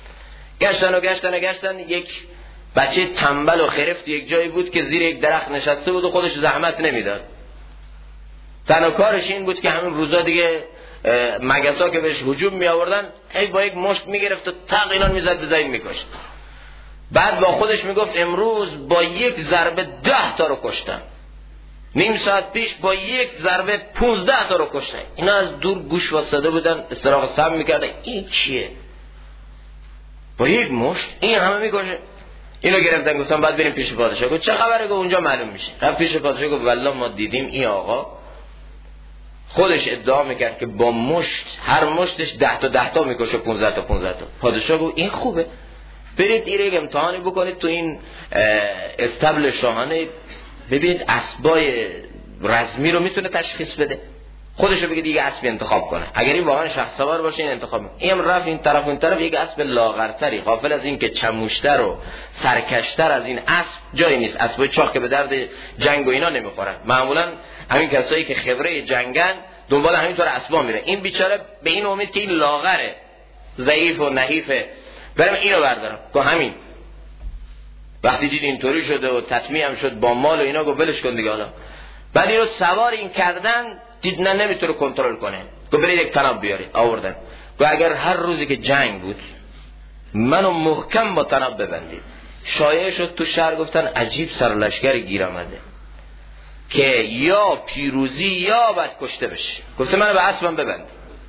گشتن یک بچه تنبل و خرفت یک جایی بود که زیر یک درخت نشسته بود و خودش زحمت نمیداد. تنها کارش این بود که همین روزا دیگه مگسا که بهش هجوم می آوردن ای با یک مشت میگرفت و تق اینا میزد به زمین میکشت. بعد با خودش میگفت امروز با یک ضربه 10 تا رو کشتم، نیم ساعت پیش با یک ضربه 15 تا رو کشتن. اینا از دور گوش واسطه بودن، استراق سم میکردن این چیه؟ با یک مشت این همه میکشه. اینو گرفتن گفتن بعد بریم پیش پادشاه. گفت چه خبره؟ گفت اونجا معلوم میشه. رفت پیش پادشاه گفت والله ما دیدیم این آقا خودش ادعا میکرد که با مشت، هر مشتش 10 تا میکشه، 15 تا. پادشاه گفت این خوبه، برید یک امتحانی بکنید تو این استبل شاهانه، ببینید اسبای رزمی رو میتونه تشخیص بده، خودشو بگه دیگه اسبی انتخاب کنه. اگر این واقعا شهسوار باشه این انتخاب میکنه. این رفت این طرف اون طرف، یک اسب لاغرتری، غافل از این که چموشتر و سرکشتر از این اسب جایی نیست. اسبای چاق که به درد جنگ و اینا نمیخورن. معمولا همین کسایی که خبره جنگن دنبال همینطور اسبا میره. این بیچاره به این امید که این لاغره، ضعیف و نحیفه، برم اینو بردارم. که همین وقتی دید اینطوری شده و تطمیع هم شد با مال و اینا، گفت ولش کن دیگه. حالا بعد اینو سوار این کردن، دید نه نمیتونه کنترل کنه. گفت برید یک تناب بیارید. آوردن. گفت اگر هر روزی که جنگ بود منو محکم با تناب ببندید. شایعه شد تو شهر، گفتن عجیب سرلشکر گیر آمده که یا پیروزی یا بعد کشته بشه. گفت منو به اسبم ببند.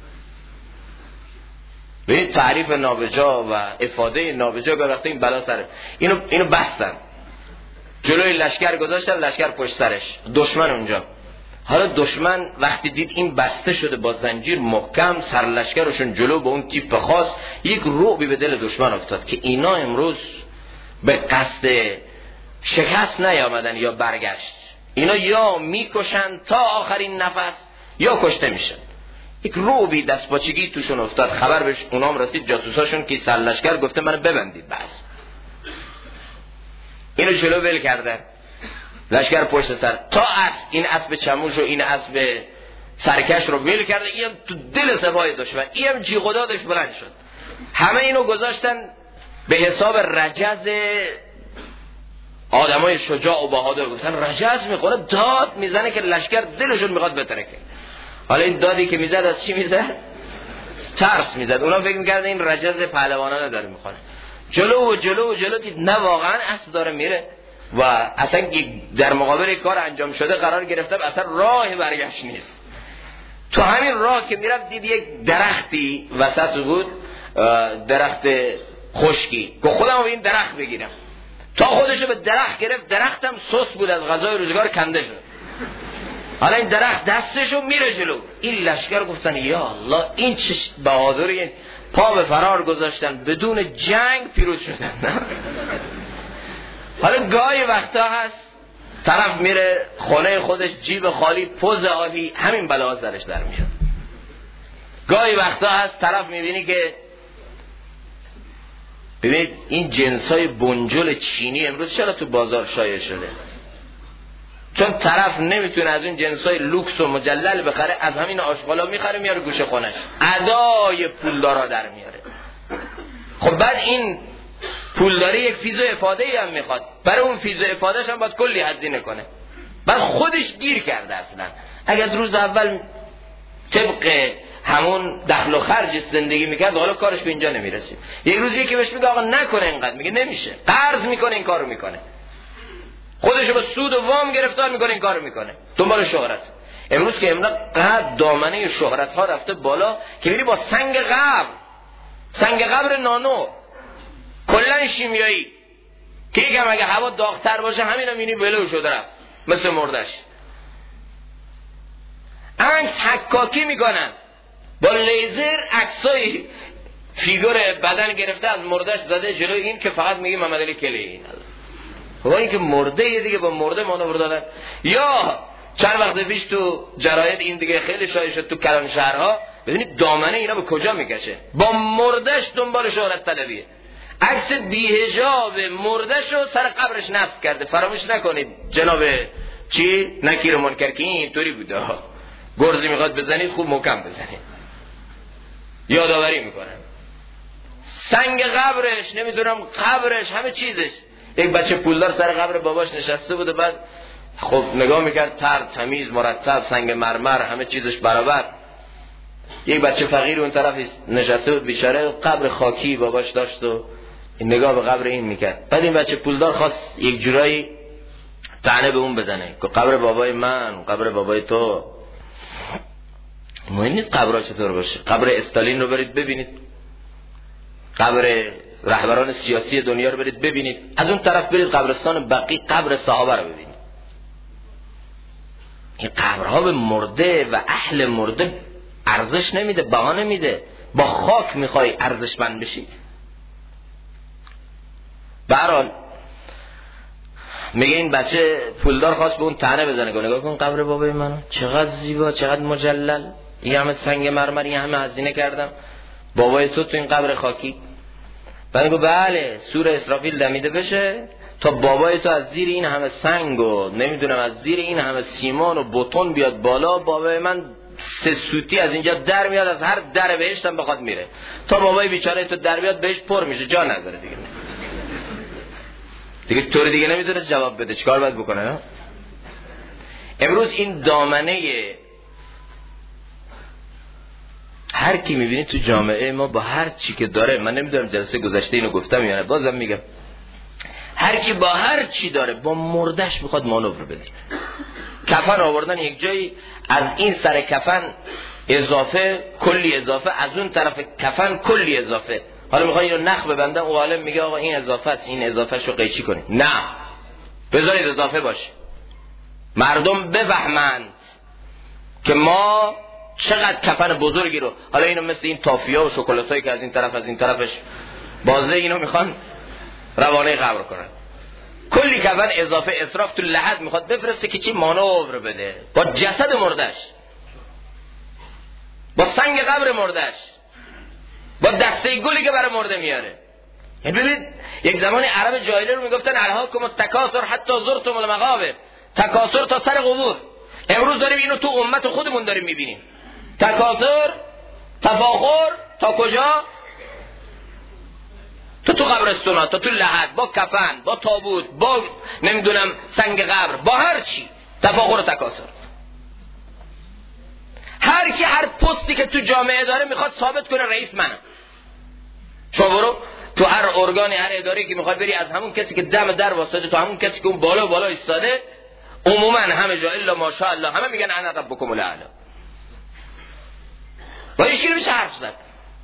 به این تعریف نابجا و افاده نابجا گفته این بلا سره. اینو بستن، جلوی لشکر گذاشتن، لشکر پشت سرش، دشمن اونجا. حالا دشمن وقتی دید این بسته شده با زنجیر محکم، سر لشکرشون جلو به اون تیپ خاص، یک رعبی به دل دشمن افتاد که اینا امروز به قصد شکست نیامدن یا برگشت، اینا یا میکشن تا آخرین نفس یا کشته میشن. یک رعبی دستپاچگی توشون افتاد. خبر بهش اونام رسید، جاسوساشون که سر لشکر گفته منو ببندید. بس اینو جلو ول کردن، لشکر پشت سر، تا اسب، این اسب چموش و این اسب سرکش رو ول کرده. این تو دل سپاه دشمن، این جیغ و دادش بلند شد. همه اینو گذاشتن به حساب رجز آدمای شجاع و بهادر. گفتن رجز میخوره، داد میزنه که لشکر دلشون میخواد بترکه. حالا این دادی که میزد از چی میزد؟ ترس میزد. اونا فکر میکردن این رجز پهلوانانه داره میخوره. جلو دید نه واقعا اسب داره میره و اصلا در مقابل کار انجام شده قرار گرفته، اصلا راه برگشت نیست. تو همین راه که میرفت دید یک درختی وسط بود، درخت خشکی، که خودم به این درخت بگیرم. تا خودشو به درخت گرفت، درختم سوس بود، از غذای روزگار کنده شد. حالا این درخت دستشو میره جلو. این لشکر گفتن یا الله این چه بهادری، پا به فرار گذاشتن، بدون جنگ پیروز شدن. حالا گاهی وقتا هست طرف میره خونه خودش جیب خالی، پوز آبی، همین بلا سرش در میاد. گاهی وقتا هست طرف میبینی که ببینید این جنسای بنجل چینی امروز چرا تو بازار شایع شده؟ چون طرف نمیتونه از اون جنسای لوکس و مجلل بخره، از همین آشغالا میخره میاره گوشه خونش، ادای پولدارا در میاره. خب بعد این پولداری یک فیز و افاده‌ای هم میخواد، برای اون فیز و افادهش هم باید کلی هزینه کنه. بعد خودش گیر کرده اصلا. اگر روز اول طبق همون دخل و خرج زندگی میکرد حالا کارش به اینجا نمیرسید. یک روز یکی بهش میگه آقا نکنه اینقدر، میگه نمیشه، قرض میکنه این کارو میکنه، خودشو با سود و وام گرفتار میکنه این کارو میکنه، دنبال شهرت. امروز که قد دامنه شهرت ها رفته بالا که میری با سنگ قبر نانو کلا شیمیایی که یکم اگه هوا داغ‌تر باشه همینو میبینی ولو شده رفت مثل مردش. عکس حکاکی میکنن با لیزر، عکسای فیگور بدن گرفته از مردش زده جلوی این که فقط میگه محمد علی کلی این. خب این که مرده یه دیگه با مرده مانور دادن. یا چند وقت پیش تو جراید این دیگه خیلی شایع شد تو کلان شهرها، ببینید دامنه اینا به کجا میکشه، با مردش دنبال شهرت طلبیه. عکس بی‌حجاب مردش رو سر قبرش نصب کرده. فراموش نکنید جناب چی نکیر و منکر که اینطوری بوده، گرزی میخواد بزنید خوب محکم بزنید، یادآوری میکنن. سنگ قبرش، نمیدونم قبرش، همه چیزش. یک بچه پولدار سر قبر باباش نشسته بود و بعد خب نگاه میکرد تمیز مرتب، سنگ مرمر، همه چیزش برابر. یک بچه فقیر اون طرف نشسته بود بیچاره، قبر خاکی باباش داشت و این نگاه به قبر این میکرد. بعد این بچه پولدار خواست یک جورایی طعنه به اون بزنه که قبر بابای من، قبر بابای تو. مهم نیست قبرها چطور باشه، قبر استالین رو برید ببینید، قبر رهبران سیاسی دنیا رو برید ببینید، از اون طرف برید قبرستان بقیع، قبر صحابه رو ببینید. این قبرها به مرده و اهل مرده ارزش نمیده، بها نمیده. با خاک میخوای ارزشمند بشی. به هر حال میگه این بچه پولدار خواست به اون طعنه بزنه، نگاه کن قبر بابای منو چقدر زیبا، چقدر مجلل، این همه سنگ مرمر، این همه هزینه کردم، بابای تو این قبر خاکی. بعد میگه بله، سور اسرافیل دمیده بشه تا بابای تو از زیر این همه سنگ و نمیدونم از زیر این همه سیمان و بتون بیاد بالا، بابای من 3 سوتی از اینجا در میاد، از هر در بهشت هم بخواد میره، تا بابای بیچاره تو در بیاد بهش پر میشه، جا نداره دیگه طور دیگه نمیتونه جواب بده، چیکار باید بکنه؟ امروز این دامنه هر کی میبینید تو جامعه ما با هر چی که داره، من نمیدونم جلسه گذشته اینو گفتم یا نه، بازم میگم، هر کی با هر چی داره با مردش میخواد مانور بده. کفن آوردن یک جایی، از این سر کفن اضافه، کلی اضافه، از اون طرف کفن کلی اضافه. حالا میخواد اینو نخ ببندن، اون عالم میگه آقا این اضافه است، این اضافهش رو قیچی کنید. نه، بذارید اضافه باشه، مردم بفهمند که ما چقدر کفن بزرگی رو، حالا اینو مثل این تافیا و شکلاتایی که از این طرف از این طرفش بازه، اینو میخوان روانه قبر کنن، کلی کفن اضافه، اسراف تو لحد میخواد بفرسته که چی مانور بده، با جسد مردش، با سنگ قبر مردش، با دسته گلی که برای مرده میاره. یعنی ببینید یک زمانی عرب جاهلی رو میگفتن الهاکم التکاثر حتی زرتم المقابر، تکاثر تا سر قبور. امروز داریم اینو تو امت خودمون داریم میبینیم، تکاثر، تفاخر تا کجا؟ تو قبرستونا، تو لحد، با کفن، با تابوت، با نمیدونم سنگ قبر، با هر چی تفاخر و تکاثر. هر کی هر پستی که تو جامعه داره میخواد ثابت کنه رئیس منم. شما برو تو هر ارگانی، هر اداره که میخواد بری، از همون کسی که دم در واسطه تا همون کسی که اون بالا ایستاده، عموما همه جا الا ماشاءالله همه میگن انا ربکم الاعلی. با هیچ کی نمیشه حرف زد.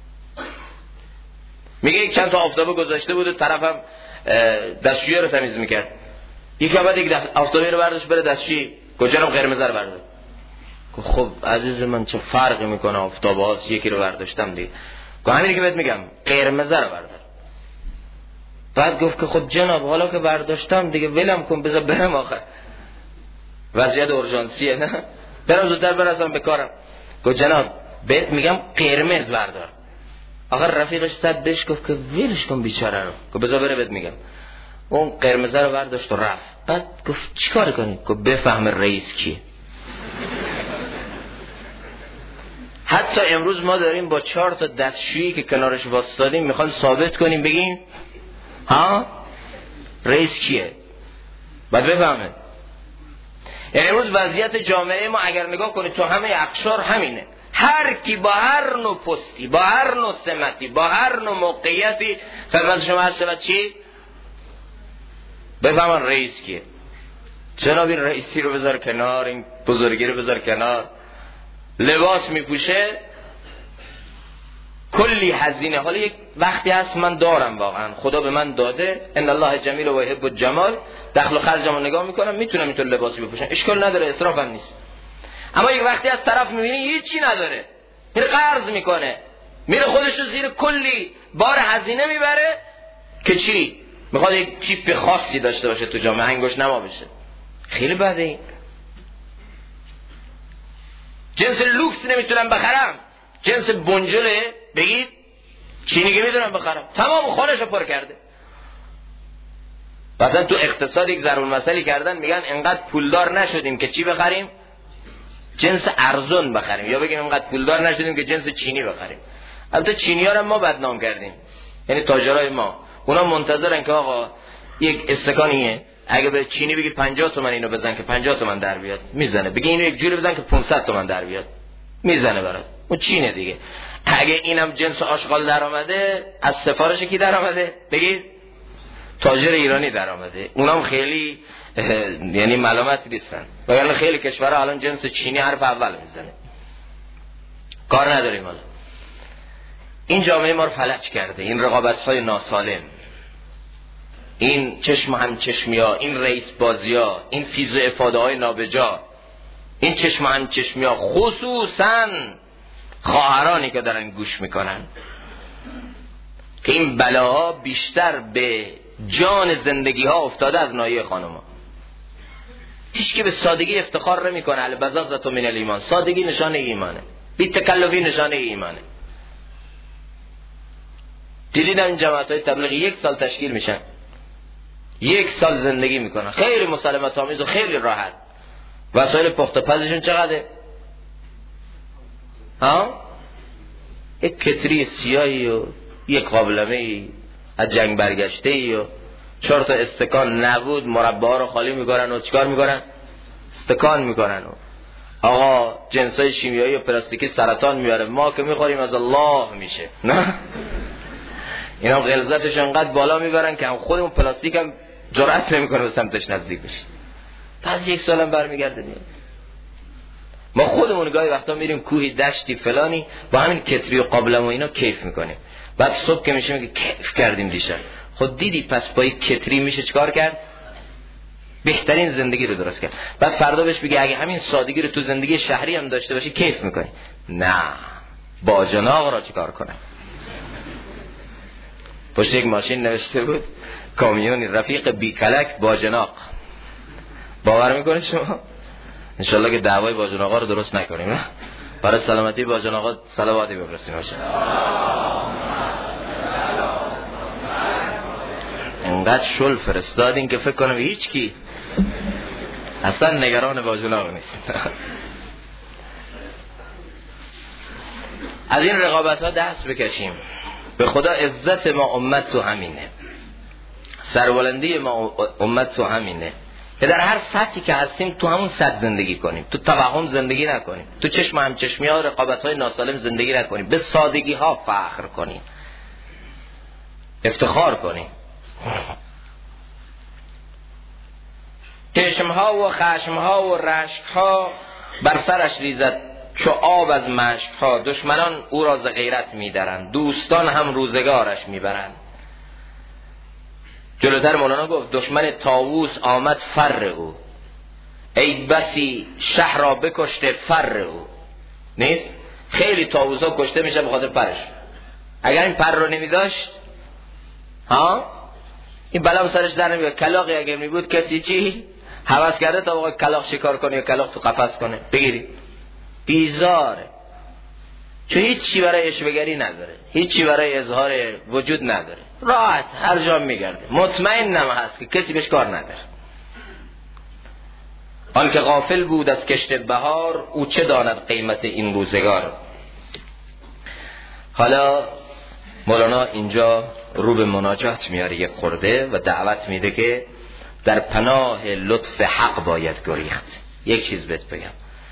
میگه یک چند تا آفتابه گذاشته بود و طرفم دستشویی رو تمیز میکرد، یکی بعد یک آفتابه رو برداشت بره دستشویی، کجانم قرمز رو برداشت. خب عزیز من چه فرقی میکنه آفتابه هاست، یکی رو برداشتم دیگه. همینی که بهت میگم، قرمز رو بردار. بعد گفت که خب جناب حالا که برداشتم دیگه ولم کن، بذار برم آخر، وضعیت اورژانسیه، نه برم زودتر برسم به کارم. گفت جناب بهت میگم قرمز بردار. آخر رفیقش صد بهش گفت که ولش کن بیچاره رو، گفت بذار بره بهت میگم. اون قرمز رو برداشت و رفت. بعد گفت چیکار کنی؟ گفت بفهم رئیس کیه. حتی امروز ما داریم با 4 تا دستشویی که کنارش واسطادیم میخوایم ثابت کنیم، بگیم ها رئیس کیه؟ باید بفهمه. یعنی امروز وضعیت جامعه ما اگر نگاه کنید تو همه اقشار همینه، هر کی با هر نوع پستی، با هر نوع سمتی، با هر نوع موقعیتی خدمت شما هر شود چی؟ بفهمن رئیس کیه. جناب این رئیسی رو بذار کنار، این بزرگی رو بذار کنار، لباس میپوشه کلی هزینه. حالا یک وقتی هست من دارم، واقعا خدا به من داده، ان الله جمیل و یحب الجمال، دخل و خرجمو نگاه میکنم، میتونم اینطور لباسی بپوشم، اشکال نداره، اسراف هم نیست. اما یک وقتی از طرف میبینی هیچی نداره، میره قرض میکنه، میره خودشو زیر کلی بار هزینه میبره که چی؟ میخواد یک چیپ خاصی داشته باشه تو جامعه، انگوش نما بشه. خیلی بده این. جنس لوکس نمیتونم بخرم، جنس بنجله بگید چینی که میتونم بخرم، تمام خانه‌شو پر کرده. مثلا تو اقتصاد یک ضرب المثلی کردن، میگن انقدر پولدار نشدیم که چی بخریم؟ جنس ارزون بخریم، یا بگیم انقدر پولدار نشدیم که جنس چینی بخریم. البته چینی‌ها رو ما بدنام کردیم، یعنی تاجرای ما، اونا منتظرن که آقا یک استکانیه اگه به چینی بگی 50 تومن اینو بزن که 50 تومن در بیاد، میزنه. بگی اینو یک جوری بزن که 500 تومن در بیاد، میزنه برات. اون چینه دیگه. اگه اینم جنس آشغال در آمده، از سفارش کی در آمده؟ بگید تاجر ایرانی در آمده. اونام خیلی یعنی ملامت نیستن، وگرنه خیلی کشورها الان جنس چینی حرف اول میزنه. کار نداریم. حالا این جامعه ما رو فلج کرده، این رقابت‌های ناسالم، این چشم هم چشمیا، این رئیس بازیا، این فیض و افاده های نابجا، این چشم هم چشمیا، خصوصا خواهرانی که دارن گوش میکنن که این بلاها بیشتر به جان زندگی ها افتاده از نایه خانوما. هیچ که به سادگی افتخار نمی کنه. البزازت من الایمان، سادگی نشانه ایمانه، بی تکلفی نشانه ایمانه. دیدیدم این جماعت های تبلیغی 1 سال تشکیل میشن، 1 سال زندگی میکنن، خیلی مسالمت آمیز و خیلی راحت. وسایل پخت پزشون چقدره؟ ها؟ یک کتری سیاهی و یک قابلمه از جنگ برگشته ای و 4 تا استکان نبود، مربع ها رو خالی میکنن و چیکار میکنن؟ استکان میکنن. و آقا جنسای شیمیایی و پلاستیکی سرطان میاره، ما که میخوریم از الله میشه. نه اینا غلظتش انقدر بالا میبرن که هم خودمون پلاستیک هم جرأت نمیکنه به سمتش نزدیک بشه. بعد 1 سال هم برمیگرده میاد. ما خودمون گاهی وقتا میریم کوهی دشتی فلانی با همین کتری و قابلم و اینا کیف میکنیم، بعد صبح که میشه میگه کیف کردیم دیشب. خود دیدی پس با یک کتری میشه چیکار کرد؟ بهترین زندگی رو درست کرد. بعد فردا بهش بگی اگه همین سادگی رو تو زندگی شهری هم داشته باشی کیف میکنی. نه، با جناق را چیکار کنه؟ پشت یک ماشین نوشته بود کامیونی رفیق بیکلک با جناق. باور میکنید شما؟ انشالله که دعوای با جناقا رو درست نکنیم. برای سلامتی با جناقا صلواتی بفرستیم باشه. انقدر شل فرستادین که فکر کنم هیچ کی اصلا نگران با جناق نیست. از این رقابت ها دست بکشیم. به خدا عزت ما امت تو همینه، سربلندی ما امت تو همینه که در هر سطحی که هستیم تو همون سطح زندگی کنیم، تو توهم زندگی نکنیم، تو چشم هم چشمی ها و رقابت های ناسالم زندگی نکنیم، به سادگی ها فخر کنیم، افتخار کنیم. چشم ها و خشم ها و رشک ها بر سرش ریزد چو آب از مشک ها، دشمنان او را ز غیرت می‌درند، دوستان هم روزگارش میبرند. جلوتر مولانا گفت دشمن طاووس آمد فر او، ای بسی شهر را بکشته فر او. نیست؟ خیلی طاووس ها کشته میشه به خاطر پرش. اگر این پر رو نمیداشت این بلا سرش در نمیاد. کلاغی اگر میبود کسی چی هوس کرده تا واقعا کلاغ شکار کنه یا کلاغ تو قفس کنه بگیری؟ بیزاره. چون هیچ چی برای اشوه‌گری نداره، هیچ چی برای اظهار وجود نداره، راحت هر جا میگرده، مطمئن نم هست که کسی بهش کار نداره. آن که غافل بود از کشت بهار، او چه داند قیمت این روزگار. حالا مولانا اینجا رو به مناجات میاره یک خورده و دعوت میده که در پناه لطف حق باید گریخت. یک چیز بهت بگم،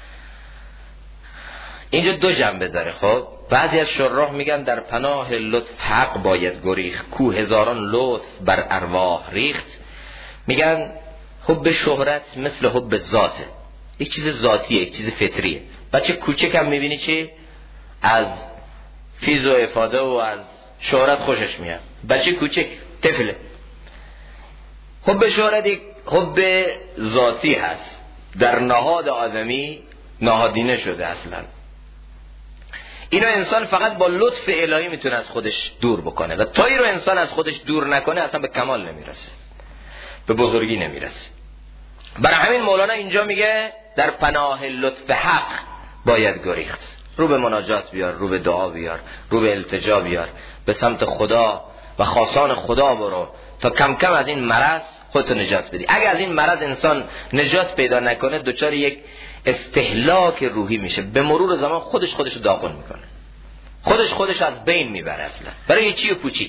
اینجا دو جنبه داره. خب بعضی از شراح میگن در پناه لطف حق باید گریخت، کو هزاران لطف بر ارواح ریخت. میگن حب شهرت مثل حب ذاته، یک چیز ذاتیه، یک چیز فطریه. بچه کوچک هم میبینی چی از فیض و افاده و از شهرت خوشش میاد، بچه کوچک طفله. حب شهرت یک حب ذاتی هست، در نهاد آدمی نهادینه شده اصلا. اینو انسان فقط با لطف الهی میتونه از خودش دور بکنه و تا این رو انسان از خودش دور نکنه اصلا به کمال نمیرسه، به بزرگی نمیرسه. برای همین مولانا اینجا میگه در پناه لطف حق باید گریخت. رو به مناجات بیار، رو به دعا بیار، رو به التجا بیار، به سمت خدا و خاصان خدا برو تا کم کم از این مرض خودت نجات بدی. اگه از این مرض انسان نجات پیدا نکنه دچار یک استهلاک روحی میشه، به مرور زمان خودش رو داغون میکنه، خودش از بین میبره اصلا برای چی و پوچی.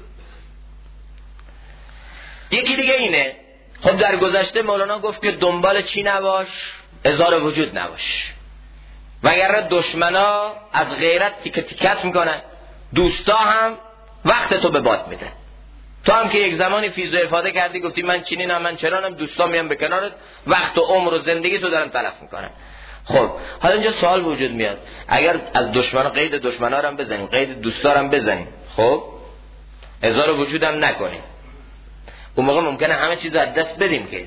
یکی دیگه اینه، خب در گذشته مولانا گفت که دنبال چی نباش؟ ازار وجود نباش، وگرنه دشمنا از غیرت تیکت میکنن، دوستا هم وقت تو به باد میدن. تو هم که یک زمانی فیض و افاده کردی گفتی من چنینم من چرانم، دوستا میان به کنارت، وقت و عمر و زندگی تو دارن تلف میکنن. خب حالا اینجا سوال وجود میاد، اگر از دشمنا قید دشمنا رو هم بزنیم، قید دوستا رو هم بزنیم، خب ازار وجود هم نکنیم، اون موقع ممکنه همه چیز از دست بدیم. که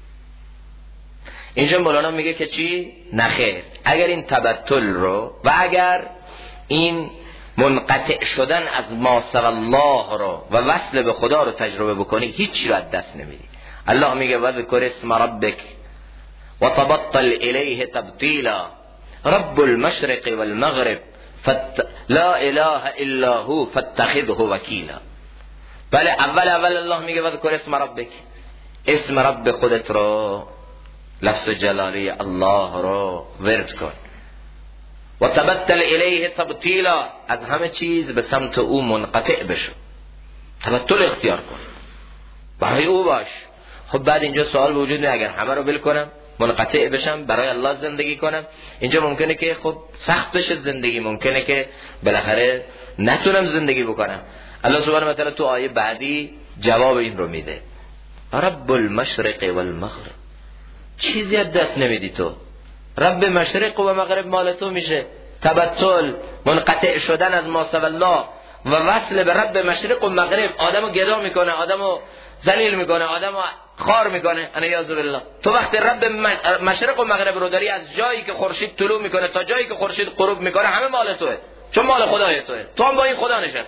اینجا مولانا میگه که چی؟ نخیر. اگر این تبتل رو و اگر این منقطع شدن از ما سوى الله رو و وصل به خدا رو تجربه بکنی، هیچ رو از دست نمیدی. الله میگه وذکر اسم ربک و تبطل الیه تبطیلا رب المشرق والمغرب لا اله الا هو فاتخذه وکیلا. بله اول الله میگه وذکر اسم ربک، اسم رب خودت رو، لفظ جلالی الله رو ورد کن. و تبتل الیه تبطیلا، از همه چیز به سمت او منقطع بشو، تبتل اختیار کن، برای او باش. خب بعد اینجا سوال وجود میاد، اگر همه رو ول کنم منقطع بشم برای الله زندگی کنم، اینجا ممکنه که خب سخت بشه زندگی، ممکنه که بالاخره نتونم زندگی بکنم. الله سبحانه و تعالی تو آیه بعدی جواب این رو میده، رب المشرق والمغرب، چیزی از دست نمیدی تو، رب مشرق و مغرب مال تو میشه. تبتل، منقطع شدن از ما سوى الله و وصل به رب مشرق و مغرب آدمو گدا میکنه، آدمو ذلیل میکنه، آدمو خار میکنه. انا یعوذ بالله. تو وقتی رب مشرق و مغرب رو داری، از جایی که خورشید طلوع میکنه تا جایی که خورشید غروب میکنه همه مال توئه، چون مال خدای توئه، تو هم با این خدا نشستی.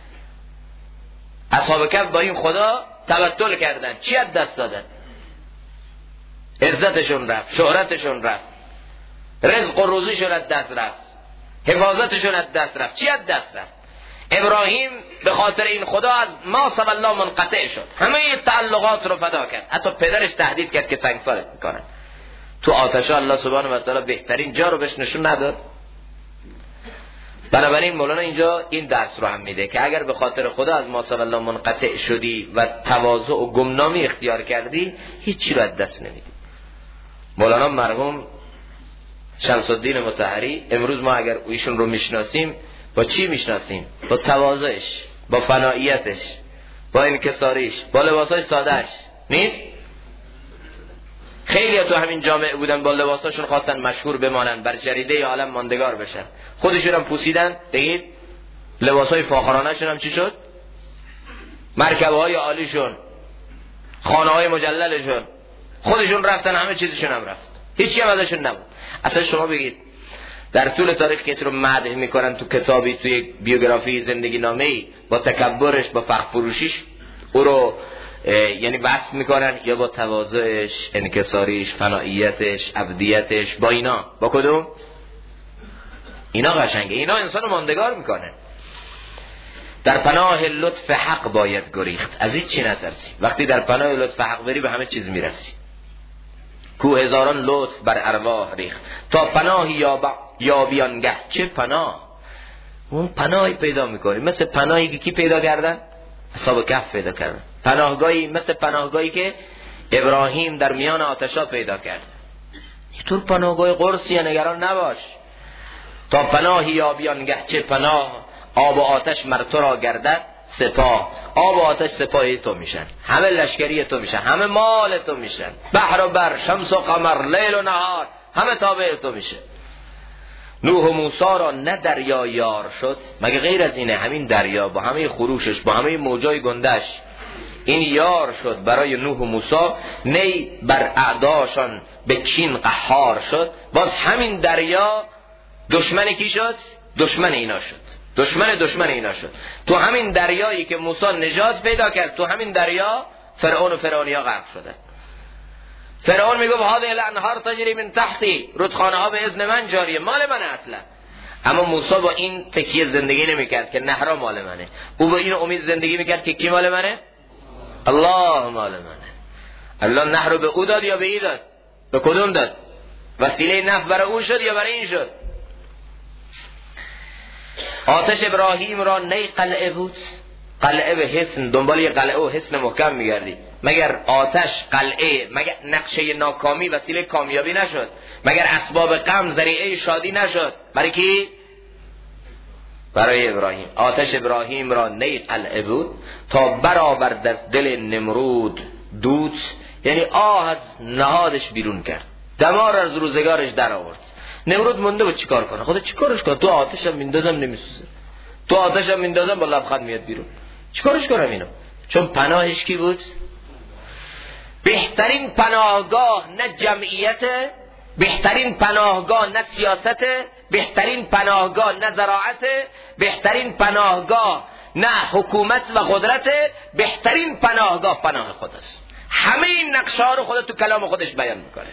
اصحاب کهف با این خدا تبتل کردن، چی از دست دادن؟ عزتشون رفت، شهرتشون رفت، رزق و روزیشون از دست رفت، حفاظتشون از دست رفت. چی از دست رفت؟ ابراهیم به خاطر این خدا از ما سوى الله منقطع شد، همه تعلقات رو فدا کرد، حتی پدرش تهدید کرد که سنگسارت میکنن. تو آتش الله سبحانه و تعالی بهترین جا رو بهش نشون نداد. بنابراین مولانا اینجا این درس رو هم میده که اگر به خاطر خدا از ما سوى الله منقطع شدی و تواضع و گمنامی اختیار کردی، هیچی رو از دست نمیدی. مولانا مرحوم شمس الدین مطهری، امروز ما اگر ایشون رو میشناسیم با چی میشناسیم؟ با تواضعش، با فناییتش، با انکساریش، با لباسای سادهش. نیست؟ خیلی تو همین جامعه بودن با لباساشون خواستن مشهور بمانن، بر جریده عالم ماندگار بشن، خودشون هم پوسیدن. بگید لباسای فاخرانه شون هم چی شد؟ مرکبه های عالیشون، خانه های مجللشون، خودشون رفتن، همه چیزشون هم رفت، هیچی هم ازشون نبود. اصلا شما بگید در طول تاریخ کسی رو مدح میکنن تو کتابی، توی بیوگرافی، زندگی نامه‌ای، با تکبرش، با فخر فروشیش او رو یعنی وصف میکنن، یا با تواضعش، انکساریش، فناییتش، عبدیتش، با اینا، با کدوم؟ اینا قشنگه، اینا انسان رو ماندگار میکنه. در پناه لطف حق باید گریخت، از این چی نترسی. وقتی در پناه لطف حق بری به همه چیز میرسی. کو هزاران لطف بر ارواح ریخت، تا پناهی یابیانگه. چه پناه؟ اون پناهی پیدا میکنی، مثل پناهی که کی پیدا کردن؟ اصحاب کهف پیدا کردن، پناهگاهی مثل پناهگاهی که ابراهیم در میان آتشا پیدا کرد. اینطور پناهگاه قرصیه، نگران نباش. تا پناهی یابیان گه چه پناه، آب و آتش مر تو را گردد سپاه. آب و آتش سپاهی تو میشن، همه لشکری تو میشن، همه مال تو میشن، بحر و بر، شمس و قمر، لیل و نهار، همه تابع تو میشه. نوح و موسی را نه دریا یار شد، مگه غیر از اینه؟ همین دریا با همه خروشش، با همه موجای گندش، این یار شد برای نوح و موسی. نی بر اعداشان به کین قهار شد. باز همین دریا دشمن کی شد؟ دشمن اینا شد، دشمن اینا شد. تو همین دریایی که موسی نجات پیدا کرد، تو همین دریا فرعون و فرعونیا غرق شدن. فرعون میگه هذه الانهار تجری من تحتی، رودخانه ها به اذن من جاریه، مال من اصلا. اما موسی با این تکیه زندگی نمیکرد که نهرها مال منه، او با این امید زندگی میکرد که کی مال منه؟ الله مال منه. الله نهر رو به او داد یا به این داد؟ به کدوم داد؟ وسیله نفع برای او شد یا برای این شد؟ آتش ابراهیم را نی قلعه بود، قلعه به حصن، دنبال یه قلعه و حصن محکم میگردی. مگر آتش قلعه، مگر نقشه ناکامی وسیله کامیابی نشد؟ مگر اسباب غم ذریعه شادی نشد؟ برای کی؟ برای ابراهیم. آتش ابراهیم را نی قلعه بود، تا برآورد از دل نمرود دود. یعنی آه از نهادش بیرون کرد، دمار از روزگارش در آورد. نمرود مونده بود چیکار کنه؟ خدا چیکارش کنه؟ تو آتشم میندازم نمیسوزه، تو آتشم میندازم با لبخند میاد بیرون. چیکارش کنم اینو؟ چون پناهش کی بود؟ بهترین پناهگاه نه جمعیت، بهترین پناهگاه نه سیاست، بهترین پناهگاه نه زراعت، بهترین پناهگاه نه حکومت و قدرت، بهترین پناهگاه پناه خداست. همه این نقشه ها رو خدا تو کلام خودش بیان میکنه.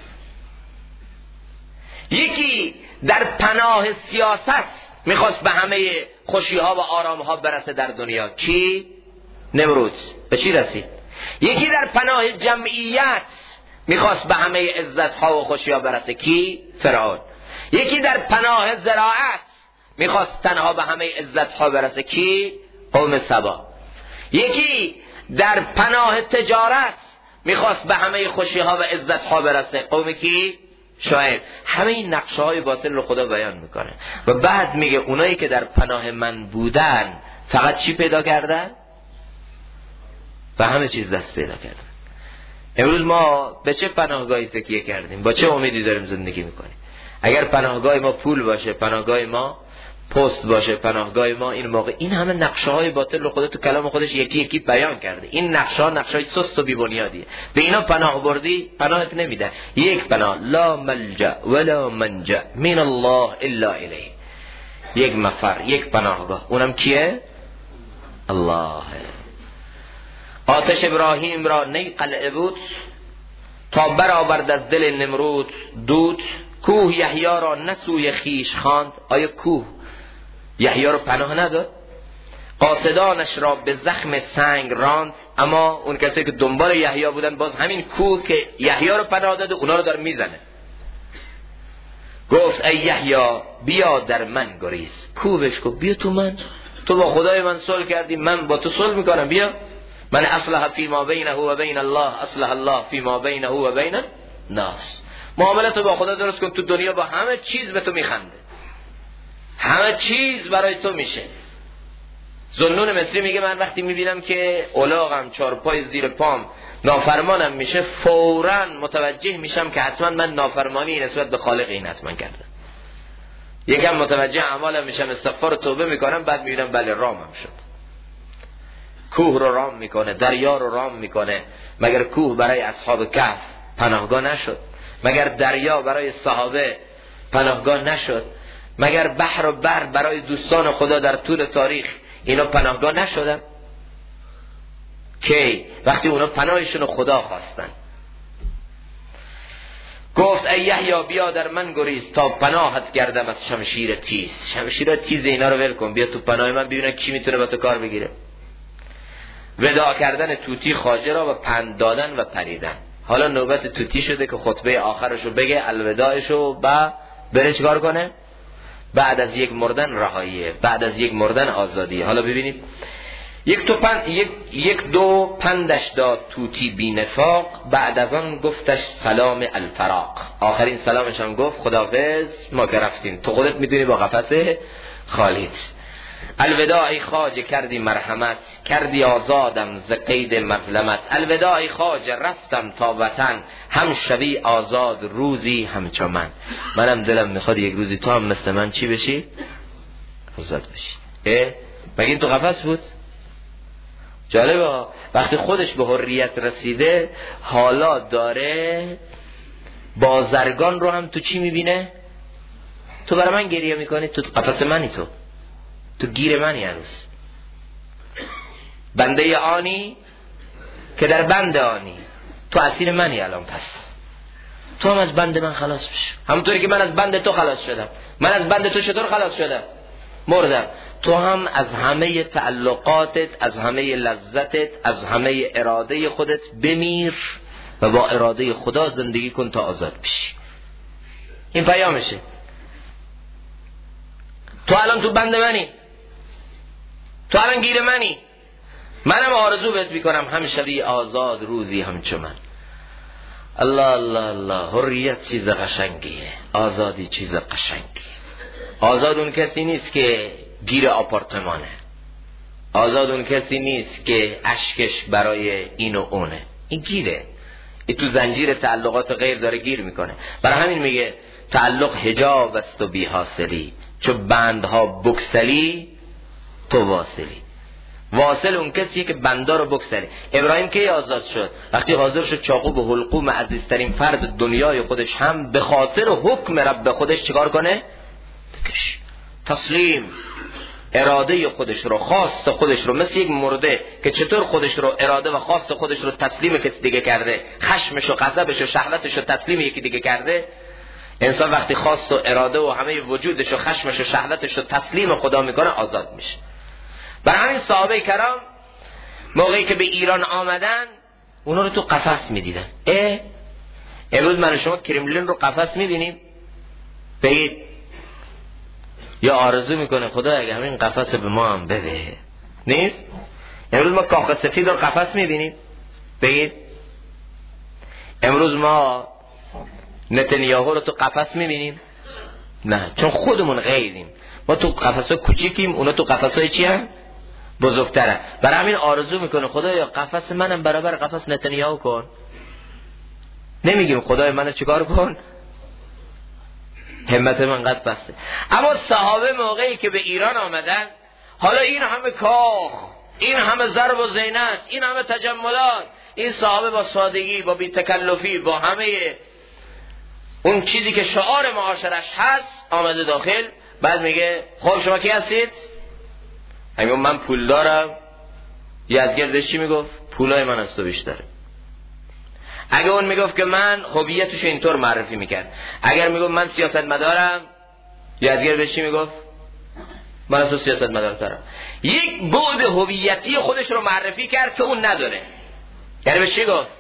یکی در پناه سیاست میخواست به همه خوشی ها و آرام ها برسه در دنیا، کی؟ نمرود. به چی رسید؟ یکی در پناه جمعیت میخواست به همه عزت ها و خوشی ها برسه، کی؟ فرعون. یکی در پناه زراعت میخواست تنها به همه عزت ها برسه، کی؟ قوم سبا. یکی در پناه تجارت میخواست به همه خوشی ها و عزت ها برسه، قوم کی؟ شاید. همه این نقشه های باطل رو خدا بیان میکنه و بعد میگه اونایی که در پناه من بودن فقط چی پیدا کردن؟ و همه چیز دست پیدا کردن. امروز ما به چه پناهگاهی تکیه کردیم؟ با چه امیدی داریم زندگی میکنیم؟ اگر پناهگاه ما پول باشه، پناهگاه ما پست باشه، پناهگاه ما این موقع، این همه نقشه های باطل رو خدا تو کلام خودش یکی یکی بیان کرده. این نقشه ها نقشه های سست و بی بنیادیه. به اینا پناه بردی پناهت نمیده. یک پناه، لا ملجأ ولا منجأ من الله الا الیه. یک مفر، یک پناهگاه، اونم کیه؟ الله. آتش ابراهیم را نی قلعه بود، تا برآورد از دل نمرود دود. کوه یحیی را نسوی خیش خواند. آیا کوه یحیی رو پناه نداد؟ قاصدانش را به زخم سنگ راند. اما اون کسی که دنبال یحیی بودن باز همین کوه که یحیی رو پناه داده اونا رو داره میزنه. گفت ای یحیی بیا در من گریز. کوه بهش گفت بیا تو من، تو با خدای من صلح کردی، من با تو صلح میکنم، بیا. من اصلح فی ما بینه و بین الله اصلح الله فی ما بینه و بین الناس. معاملت با خدا درست کن، تو دنیا با همه چیز به تو میخنده، همه چیز برای تو میشه. ذوالنون مصری میگه من وقتی میبینم که الاغم چارپای زیر پام نافرمانم میشه، فوراً متوجه میشم که حتما من نافرمانی نسبت به خالق این حتما کردم. یکم متوجه اعمالم میشم، استغفار و توبه میکنم، بعد میبینم بله رامم شد. کوه رو رام میکنه، دریا رو رام میکنه. مگر کوه برای اصحاب کهف پناهگاه نشد؟ مگر دریا برای صحابه پناهگاه نشد؟ مگر بحر و بر برای دوستان خدا در طول تاریخ اینا پناهگاه نشدن؟ کی؟ وقتی اونا پناهشون خدا خواستن. گفت ای یحیی بیا در من گریز، تا پناهت گردم از شمشیر تیز. شمشیر تیز اینا رو ول کن، بیا تو پناه من، ببینم کی میتونه با تو کار بگیره. وداع کردن توتی خواجه را و پند دادن و پریدن. حالا نوبت توتی شده که خطبه آخرشو بگه، الوداعشو، و بره چیکار کنه؟ بعد از یک مردن رهاییه، بعد از یک مردن آزادی. حالا ببینید یک دو پندش داد طوطی بی نفاق، بعد از آن گفتش سلام الفراق. آخرین سلامش هم گفت خداحافظ، ما که رفتیم، تو خودت میدونی با قفس خالیت. الوداع ای خواجه کردی مرحمت، کردی آزادم ز قید مظلمت. الوداع ای خواجه رفتم تا وطن، هم شوی آزاد روزی همچو من. منم دلم میخواد یک روزی تو هم مثل من چی بشی؟ آزاد بشی. مگه این تو قفس بود؟ جالبه وقتی خودش به حریت رسیده حالا داره بازرگان رو هم تو چی میبینه؟ تو برای من گریه میکنی، تو قفس منی، تو گیر منی هنوز، بنده آنی که در بند آنی، تو اسیر منی الان. پس تو هم از بند من خلاص بشو، همونطوری که من از بند تو خلاص شدم. من از بند تو چطور خلاص شدم؟ مردم. تو هم از همه تعلقاتت، از همه لذتت، از همه اراده خودت بمیر و با اراده خدا زندگی کن تا آزاد بشی. این پیامشه. تو الان تو بند منی، تو الان گیر منی، منم آرزو بهت میکنم هم شوی آزاد روزی همچو من. الله الله الله. حریت چیز قشنگیه، آزادی چیز قشنگیه. آزاد اون کسی نیست که گیر آپارتمانه، آزاد اون کسی نیست که اشکش برای این و اونه، این گیره، این تو زنجیر تعلقات غیر داره گیر میکنه. برای همین میگه تعلق حجاب است و بی حاصلی، چو بندها بکسلی تو واصلی. واصل اون کسی که بندا رو بکسلی. ابراهیم کی آزاد شد؟ وقتی حاضر شد چاقو به حلقوم عزیزترین فرد دنیای خودش هم به خاطر حکم رب خودش چیکار کنه؟ بکش. تسلیم. اراده خودش رو، خواست خودش رو، مثل یک مرده که چطور خودش رو، اراده و خواست خودش رو تسلیم کسی دیگه کرده، خشمش و غضبش و شهوتش رو تسلیم یکی دیگه کرده. انسان وقتی خواست و اراده و همه وجودش و خشمش و شهوتش رو تسلیم خدا میکنه آزاد میشه. برای همین صحابه کرام موقعی که به ایران آمدن اونا رو تو قفس میدیدن. امروز من و شما کرملین رو قفس میبینیم، بگید یا آرزو میکنه خدا اگه همین قفس به ما هم بده؟ نیست؟ امروز ما کاخ سفید رو قفس میبینیم، بگید امروز ما نتانیاهو رو تو قفس میبینیم؟ نه، چون خودمون غیریم. ما تو قفس‌ها کوچیکیم، اونا تو قفس‌های چی هم؟ بزرگتره. برای همین آرزو میکنه خدایا قفس منم برابر قفس نتانیاهو کن. نمیگیم خدای منو چیکار کن؟ همت من قد بسته. اما صحابه موقعی که به ایران آمدن، حالا این همه کاخ، این همه ضرب و زینت، این همه تجملات، این صحابه با سادگی، با بی‌تکلفی، با همه اون چیزی که شعار معاشرش هست آمده داخل. بعد میگه خب شما کی هستید؟ میگم من پول دارم. یزگردش چی میگفت؟ پولای من از تو بیشتره. اگه اون میگفت که من هویتش اینطور معرفی میکرد. اگر میگفت من سیاستمدارم، یزگردش چی میگفت؟ من از تو سیاستمدارترم. یک بعد هویتی خودش رو معرفی کرد که اون نداره. یعنی به چی گفت؟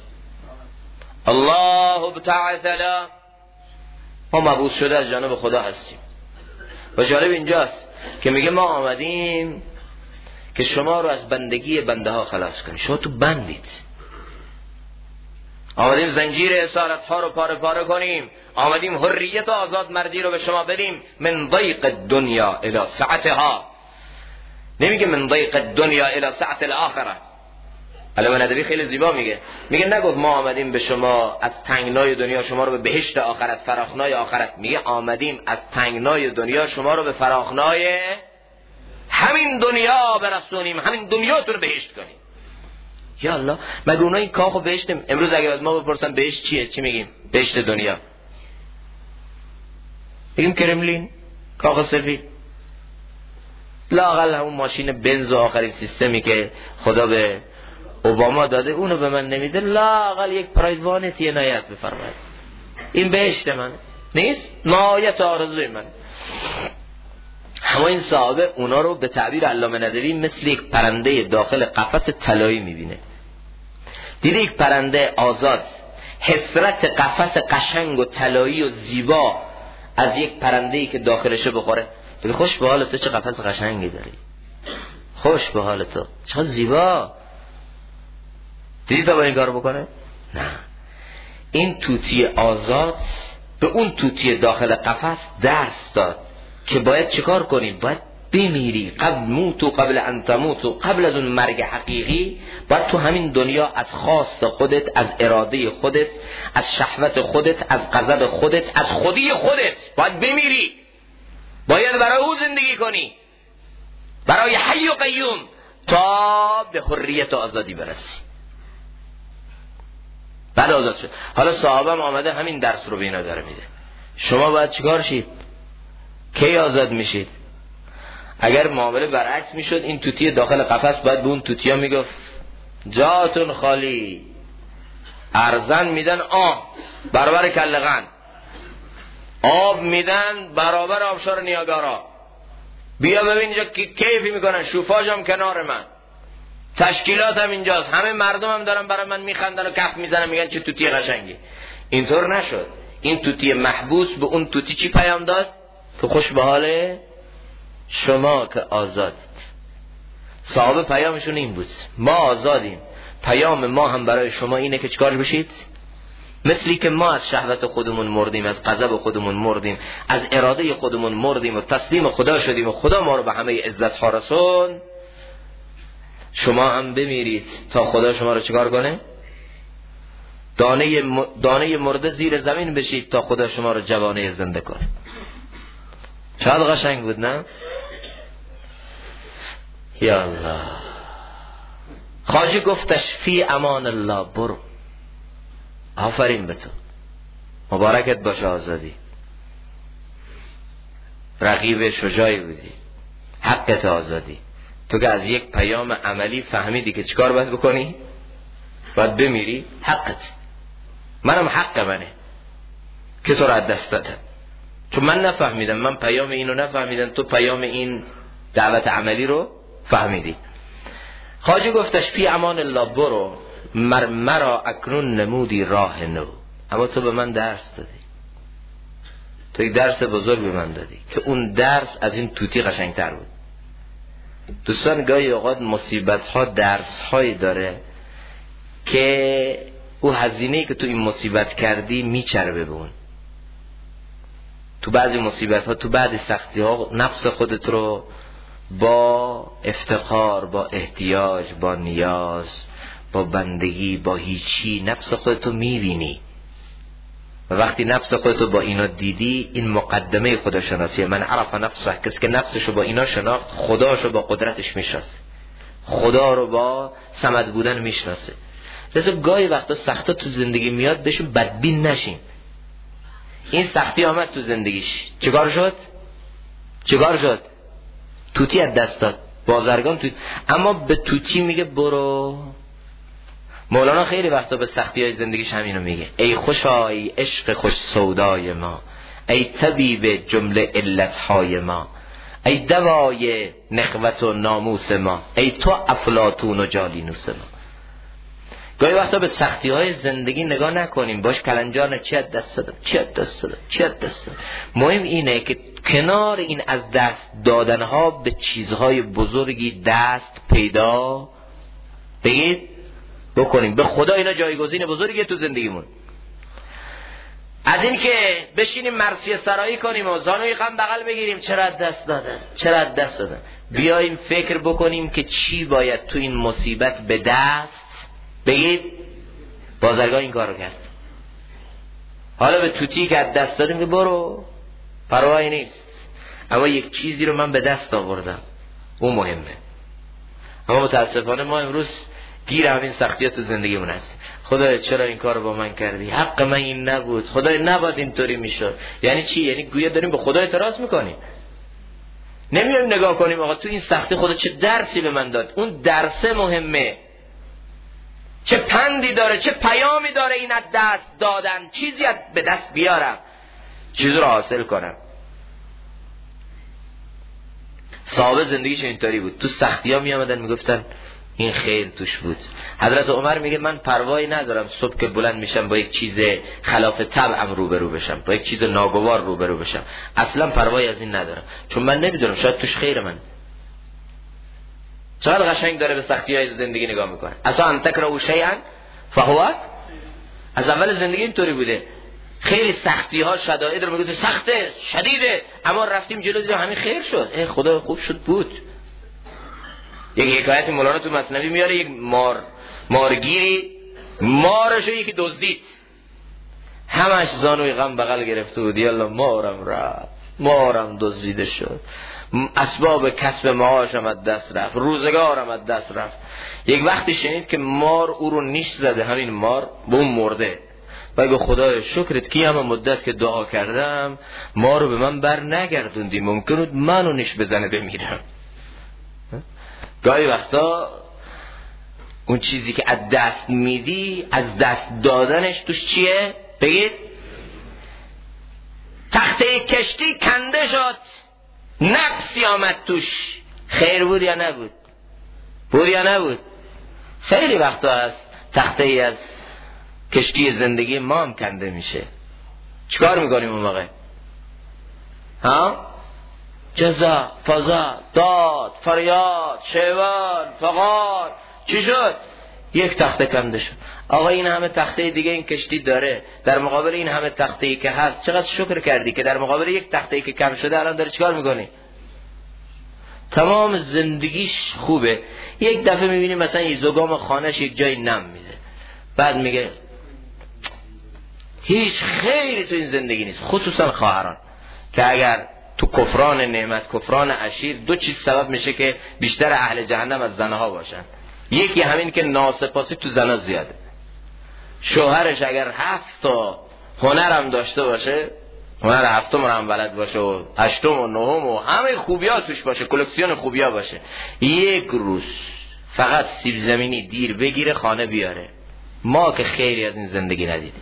الله تعالی ما مبعوث شده از جانب خدا هستیم. و جالب اینجاست که میگه ما آمدیم که شما رو از بندگی بنده ها خلاص کنیم. شما تو بندید، آمدیم زنجیر اسارت ها رو پاره پاره کنیم، آمدیم حریت و آزاد مردی رو به شما بدیم. من ضیق الدنیا الی سعتها. نمیگه من ضیق الدنیا الی سعت الاخره. علامه ندوی خیلی زیبا میگه نگفت ما آمدیم به شما از تنگنای دنیا شما رو به بهشت آخرت، فراخنای آخرت. میگه آمدیم از تنگنای دنیا شما رو به فراخنای همین دنیا برسونیم، همین دنیاتون رو بهشت کنیم. یا الله، مگه اونا این کاخو بهشت؟ امروز اگر از ما بپرسن بهشت چیه، چی میگیم؟ بهشت دنیا. میگیم کرملین، کاخ سفید. لااقل همون ماشین بنز و آخرین سیستمی که خدا به اوباما داده اونو به من نمیده، لااقل یک پراید وانتی عنایت بفرمایید. این بهشت من نیست، نهایت آرزوی من. همه این صحابه اونا رو به تعبیر علامه ندوی مثل یک پرنده داخل قفس طلایی میبینه. دیده یک پرنده آزاد حسرت قفس قشنگ و طلایی و زیبا از یک پرنده‌ای که داخلشه بخوره، بگه خوش به حالت، چه قفس قشنگی داری، خوش به حال تو، چقدر زیبا. دیدی تا با این کار بکنه؟ نه. این طوطی آزاد به اون طوطی داخل قفس درس داد که باید چیکار کنی؟ باید بمیری. قبل ان تموتو، قبل از اون مرگ حقیقی باید تو همین دنیا از خواست خودت، از اراده خودت، از شهوت خودت، از غضب خودت، از خودی خودت باید بمیری. باید برای او زندگی کنی، برای حی و قیوم، تا به حریت و آزادی برسی. بعد آزاد شد. حالا صحابه هم آمده همین درس رو به اینا داره میده. شما باید چیکار شید؟ کی آزاد میشید؟ اگر معامله برعکس میشد، این توتی داخل قفس باید به اون توتیا میگفت جاتون خالی، ارزن میدن برابر کلغن، آب میدن برابر آبشار نیاگارا، بیا ببین اینجا کیفی میکنن، شوفاژ هم کنار من، تشکیلات هم اینجاست، همه مردم هم دارن برای من میخندن و کف میزنن میگن چه توتی قشنگی. اینطور نشد. این توتی محبوس به اون توتی چی پیام داد؟ که خوش به حال شما که آزادید. صحابه پیامشون این بود، ما آزادیم، پیام ما هم برای شما اینه که چیکار بشید؟ مثلی که ما از شهوت خودمون مردیم، از غضب خودمون مردیم، از اراده خودمون مردیم و تسلیم خدا شدیم و خدا ما رو به همه عزت ها رسوند، شما هم بمیرید تا خدا شما رو چیکار کنه؟ دانه مرده زیر زمین بشید تا خدا شما رو جوانه زنده کنه. شاید قشنگ بود نه؟ یا الله. خواجه گفتش فی امان الله، برو، آفرین به تو، مبارکت باشه آزادی، رقیب شجاعی بودی، حقت آزادی. تو که از یک پیام عملی فهمیدی که چیکار باید بکنی؟ باید بمیری، حقت. منم حق منه که تو را از دست دادم، چون من نفهمیدم، من پیام اینو نفهمیدم، تو پیام این دعوت عملی رو فهمیدی. خواجه گفتش فی امان الله، برو، مرا اکنون نمودی راه نو. اما تو به من درس دادی، تو یک درس بزرگ به من دادی که اون درس از این توتی قشنگتر بود. دوستان گاهی اوقات مصیبت ها درس هایی داره که او هزینه‌ای که تو این مصیبت کردی میچربه به اون. تو بعضی مصیبت ها، تو بعضی سختی ها، نفس خودت رو با افتقار، با احتیاج، با نیاز، با بندگی، با هیچی نفس خودتو میبینی. و وقتی نفس خودتو با اینا دیدی، این مقدمه خداشناسیه. من عرف نفسه، کسی که نفسشو با اینا شناخت، خداشو با قدرتش میشناسه، خدا رو با صمد بودن میشناسه. لذا گاهی وقتا سختا تو زندگی میاد، بهشون بدبین نشین. این سختی آمد تو زندگیش، چیکار شد؟ توتی از دست داد، بازرگان توتی. اما به توتی میگه برو. مولانا خیلی وقتا به سختی های زندگیش همینو میگه، ای خوشا، ای عشق خوش سودای ما، ای طبیب جمله علتهای ما، ای دوای نخوت و ناموس ما، ای تو افلاطون و جالینوس ما. گاهی وقتا به سختی های زندگی نگاه نکنیم، باش کلنجار چی از دست دادم. مهم اینه که کنار این از دست دادنها به چیزهای بزرگی دست پیدا بکنیم. به خدا اینا جایگزین بزرگی تو زندگیمون. از این که بشینیم مرثیه سرایی کنیم و زانوی غم بغل بگیریم، چرا از دست دادن. بیاییم فکر بکنیم که چی باید تو این مصیبت به دست بگید. بازرگان این کار رو کرد. حالا به توتی که از دست دادیم که برو، پروایی نیست، اما یک چیزی رو من به دست آوردم، اون مهمه. اما متاسفانه ما امروز گیر همین سختیات تو زندگیمون هست. خدایا چرا این کار رو با من کردی؟ حق من این نبود، خدایا نباید اینطوری میشد. یعنی چی؟ یعنی گویا داریم به خدا اعتراض میکنیم. نمیایم نگاه کنیم آقا تو این سختی خدا چه درسی به من داد. اون درس مهمه، چه پندی داره، چه پیامی داره این از دست دادن. چیزی به دست بیارم، چیزی رو حاصل کنم. صحابه زندگیش اینطوری بود، تو سختی ها می آمدن میگفتن این خیر توش بود. حضرت عمر میگه من پروایی ندارم صبح که بلند میشم با یک چیز خلاف طبعم روبرو بشم، با یک چیز ناگوار روبرو بشم، اصلا پروایی از این ندارم، چون من نمیدونم شاید توش خیر من. چقدر قشنگ داره به سختی‌های زندگی نگاه میکنه. اصلا انتکرهو شیئا فهو، از اول زندگی اینطوری بوده، خیلی سختی‌ها شدائد رو میگه سخته شدیده، اما رفتیم جلو دیدیم همین خیر شد، خدا خوب شد بود. یک حکایت مولانا تو مثنوی میاره، یک مارگیری مارشو یکی دزدید، همش زانوی غم بغل گرفته بود، یالا مارم رفت، مارم دزدیده شد، اسباب کسب معاشم از دست رفت، روزگارم از دست رفت. یک وقتی شنید که مار او رو نیش زده، همین مار به اون مرده، بگو خدای شکرت که همه مدت که دعا کردم ما رو به من بر نگردوندی، ممکن بود منو نیش بزنه بمیرم. گاهی وقتا اون چیزی که از دست میدی، از دست دادنش توش چیه؟ بگید تخته کشتی کنده شد، نفسی آمد توش، خیر بود یا نبود؟ بود یا نبود؟ خیلی وقتا از تخته ای از کشتی زندگی ما هم کنده میشه. چیکار میکنیم اون موقع؟ جزا، فضا، داد، فریاد، شیوان، فقار، چی شد؟ یک تخته کنده شد. آقا این همه تخته دیگه این کشتی داره، در مقابل این همه تخته ای که هست چقدر شکر کردی که در مقابل یک تخته ای که کم شده الان داره چیکار میکنی؟ تمام زندگیش خوبه. یک دفعه میبینی مثلا یه زگام خانهش یک جای نم میده، بعد میگه هیچ خیری تو این زندگی نیست. خصوصا خواهران که اگر تو کفران نعمت، کفران عشیر، دو چیز سبب میشه که بیشتر اهل جهنم از زنها باشن. یکی همین که ناسپاسی تو زنها زیاده، شوهرش اگر 7 تا هنرم داشته باشه، هنر 7م هم بلد باشه و 8م و 9م و همه خوبیا توش باشه، کلکسیون خوبیا باشه، یک روز فقط سیب زمینی دیر بگیره خانه بیاره. ما که خیلی از این زندگی ندیدیم.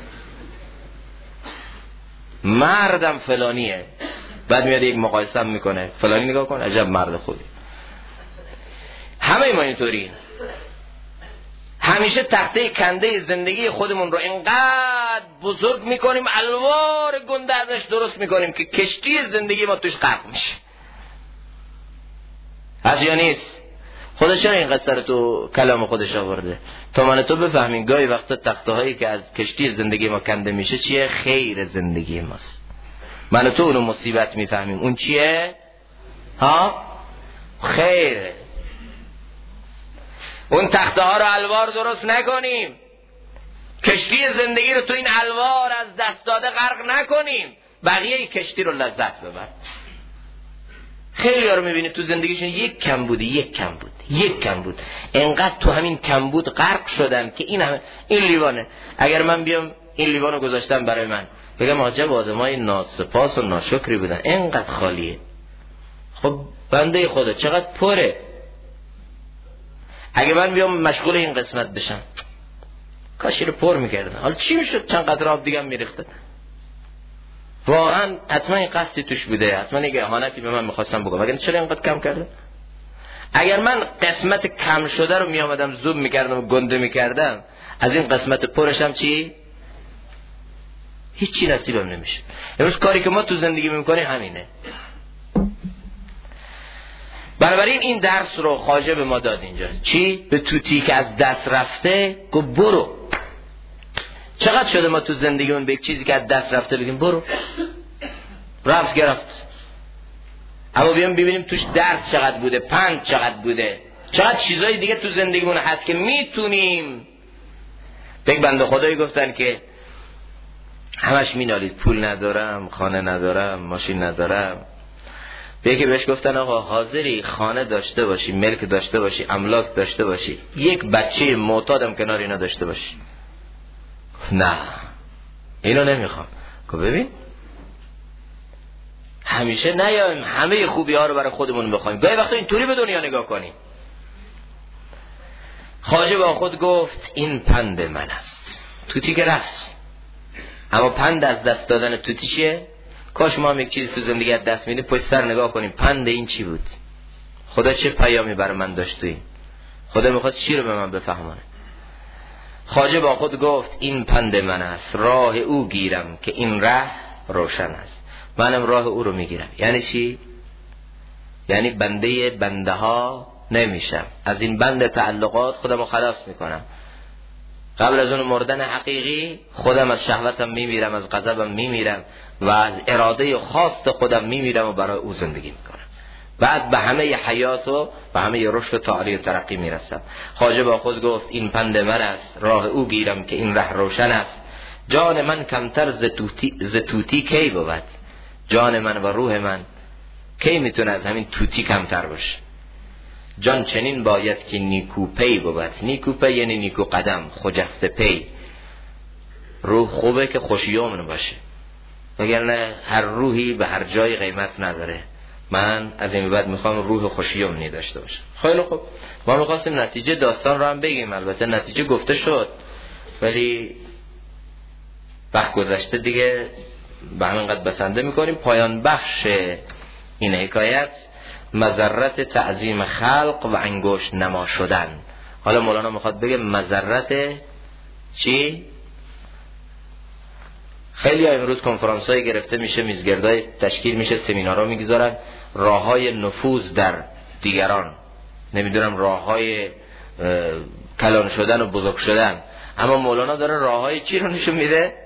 مردم فلانیه، بعد میاد یک مقایسه هم میکنه، فلانی نگاه کن عجب مرد خوبی. همه ما اینطوریم، همیشه تخته کنده زندگی خودمون رو اینقدر بزرگ میکنیم، الوار گنده ازش درست میکنیم که کشتی زندگی ما توش غرق میشه. از یا نیست؟ خدا چرا این قصه رو تو کلام خودش آورده؟ تا من تو بفهمیم گاهی وقتا تخته هایی که از کشتی زندگی ما کنده میشه چیه؟ خیر زندگی ماست. من تو اونو مصیبت میفهمیم، اون چیه؟ خیره. اون تخته ها رو الوار درست نکنیم، کشتی زندگی رو تو این الوار از دست داده غرق نکنیم، بقیه کشتی رو لذت ببر. خیلی ها رو میبینید تو زندگیشون یک کم بود، انقدر تو همین کم بود غرق شدن که این لیوانه، اگر من بیام این لیوانو گذاشتم برای من بگم عجب آدمای ناسپاس و ناشکری بودن، انقدر خالیه. خب بنده خدا چقدر پره. اگه من بیام مشغول این قسمت بشم کاشی رو پر میکردن، حالا چی میشد؟ چند قطره آب دیگه هم میریختن. واقعا حتما این قصدی توش بوده، حتما یک اهانتی به من میخواستم بگم، اگر چرا اینقدر کم کردن؟ اگر من قسمت کم شده رو میامدم زوم میکردم و گنده میکردم، از این قسمت پرشم چی؟ هیچی نصیبم نمیشه. امروز کاری که ما تو زندگی میکنیم همینه. بنابراین این درس رو خواجه به ما داد اینجا. چی؟ به توتی که از دست رفته گفت برو. چقدر شده ما تو زندگیمون به یک چیزی که از دست رفته بگیم برو، رفت گرفت، اما بیام ببینیم توش درس چقدر بوده، پند چقدر بوده، چقدر چیزای دیگه تو زندگیمون هست که میتونیم. یک بنده خدایی گفتن که همش مینالید پول ندارم، خانه ندارم، ماشین ندارم. یکی بهش گفتن آقا حاضری خانه داشته باشی، ملک داشته باشی، املاک داشته باشی، یک بچه معتادم کنار اینا داشته باشی؟ نه اینو نمیخوام. که ببین همیشه نیایم همه خوبی ها رو برای خودمون بخوایم، گاهی وقتا اینطوری به دنیا نگاه کنیم. خواجه با خود گفت این پند من است. توتی که رفت، اما پند از دست دادن توتی چیه؟ کاش ما هم یک چیزی تو زندگی از دست میدیم پشت سر نگاه کنیم پند این چی بود، خدا چه پیامی برای من داشت توی، خدا میخواست چی رو به من بفهمانه. خواجه با خود گفت این پند من است، راه او گیرم که این ره روشن است. منم راه او رو میگیرم. یعنی چی؟ یعنی بنده ها نمیشم، از این بند تعلقات خودم رو خلاص میکنم. قبل از اون مردن حقیقی خودم از شهوتم میمیرم، از غضبم میمیرم و از اراده خاص خودم میمیرم و برای او زندگی میکنم. بعد به همه حیات و به همه رشد و تعالی و ترقی میرسم. خواجه با خود گفت این پند من است، راه او گیرم که این ره روشن است. جان من کمتر ز توتی کی بود، جان من و روح من کی میتونه از همین توتی کمتر باشه. جان چنین باید که نیکو پی بود. نیکو پی یعنی نیکو قدم، خجسته پی. روح خوبه که خوشیومن باشه، وگرنه هر روحی به هر جای قیمت نداره. من از این بعد میخوام روح خوشیومنی داشته باشم. خیلی خوب، ما میخواستیم نتیجه داستان رو هم بگیم، البته نتیجه گفته شد، ولی وقت گذشته دیگه به همینقدر بسنده میکنیم. پایان بخش این حکایت مضرت تعظیم خلق و انگشت نما شدن. حالا مولانا میخواد بگه مضرت چی؟ خیلی امروز کنفرانس‌های گرفته میشه، میزگردای تشکیل میشه، سمینارها میگذارن، راههای نفوذ در دیگران، نمیدونم راههای کلان شدن و بزرگ شدن. اما مولانا داره راههای چی رو نشون میده؟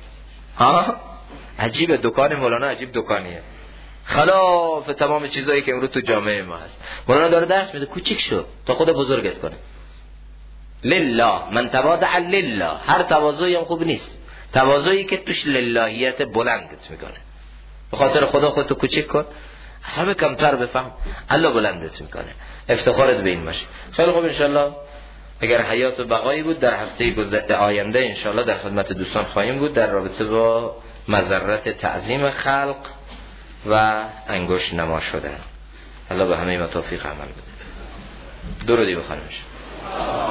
عجیبه، دکان مولانا عجیب دکانیه، خلاف تمام چیزایی که امروز تو جامعه ما هست. مولانا داره درس میده، کوچیک شو تا خود بزرگت کنه. لله من تواضع لله. هر تواضعی هم خوب نیست، تواضعی که توش للهیت بلندت میکنه. به خاطر خدا خودتو کوچیک کن، از همه کمتر بفهم، الله بلندت میکنه، افتخارت به این باشه. خیلی خوب، انشالله اگر حیات و بقایی بود در هفته آینده انشالله در خدمت دوستان خواهیم بود در رابطه با مضرت تعظیم خلق و انگشت نما شدن. الله به همه ما توفیق عمل بده. درودی بخوانیم.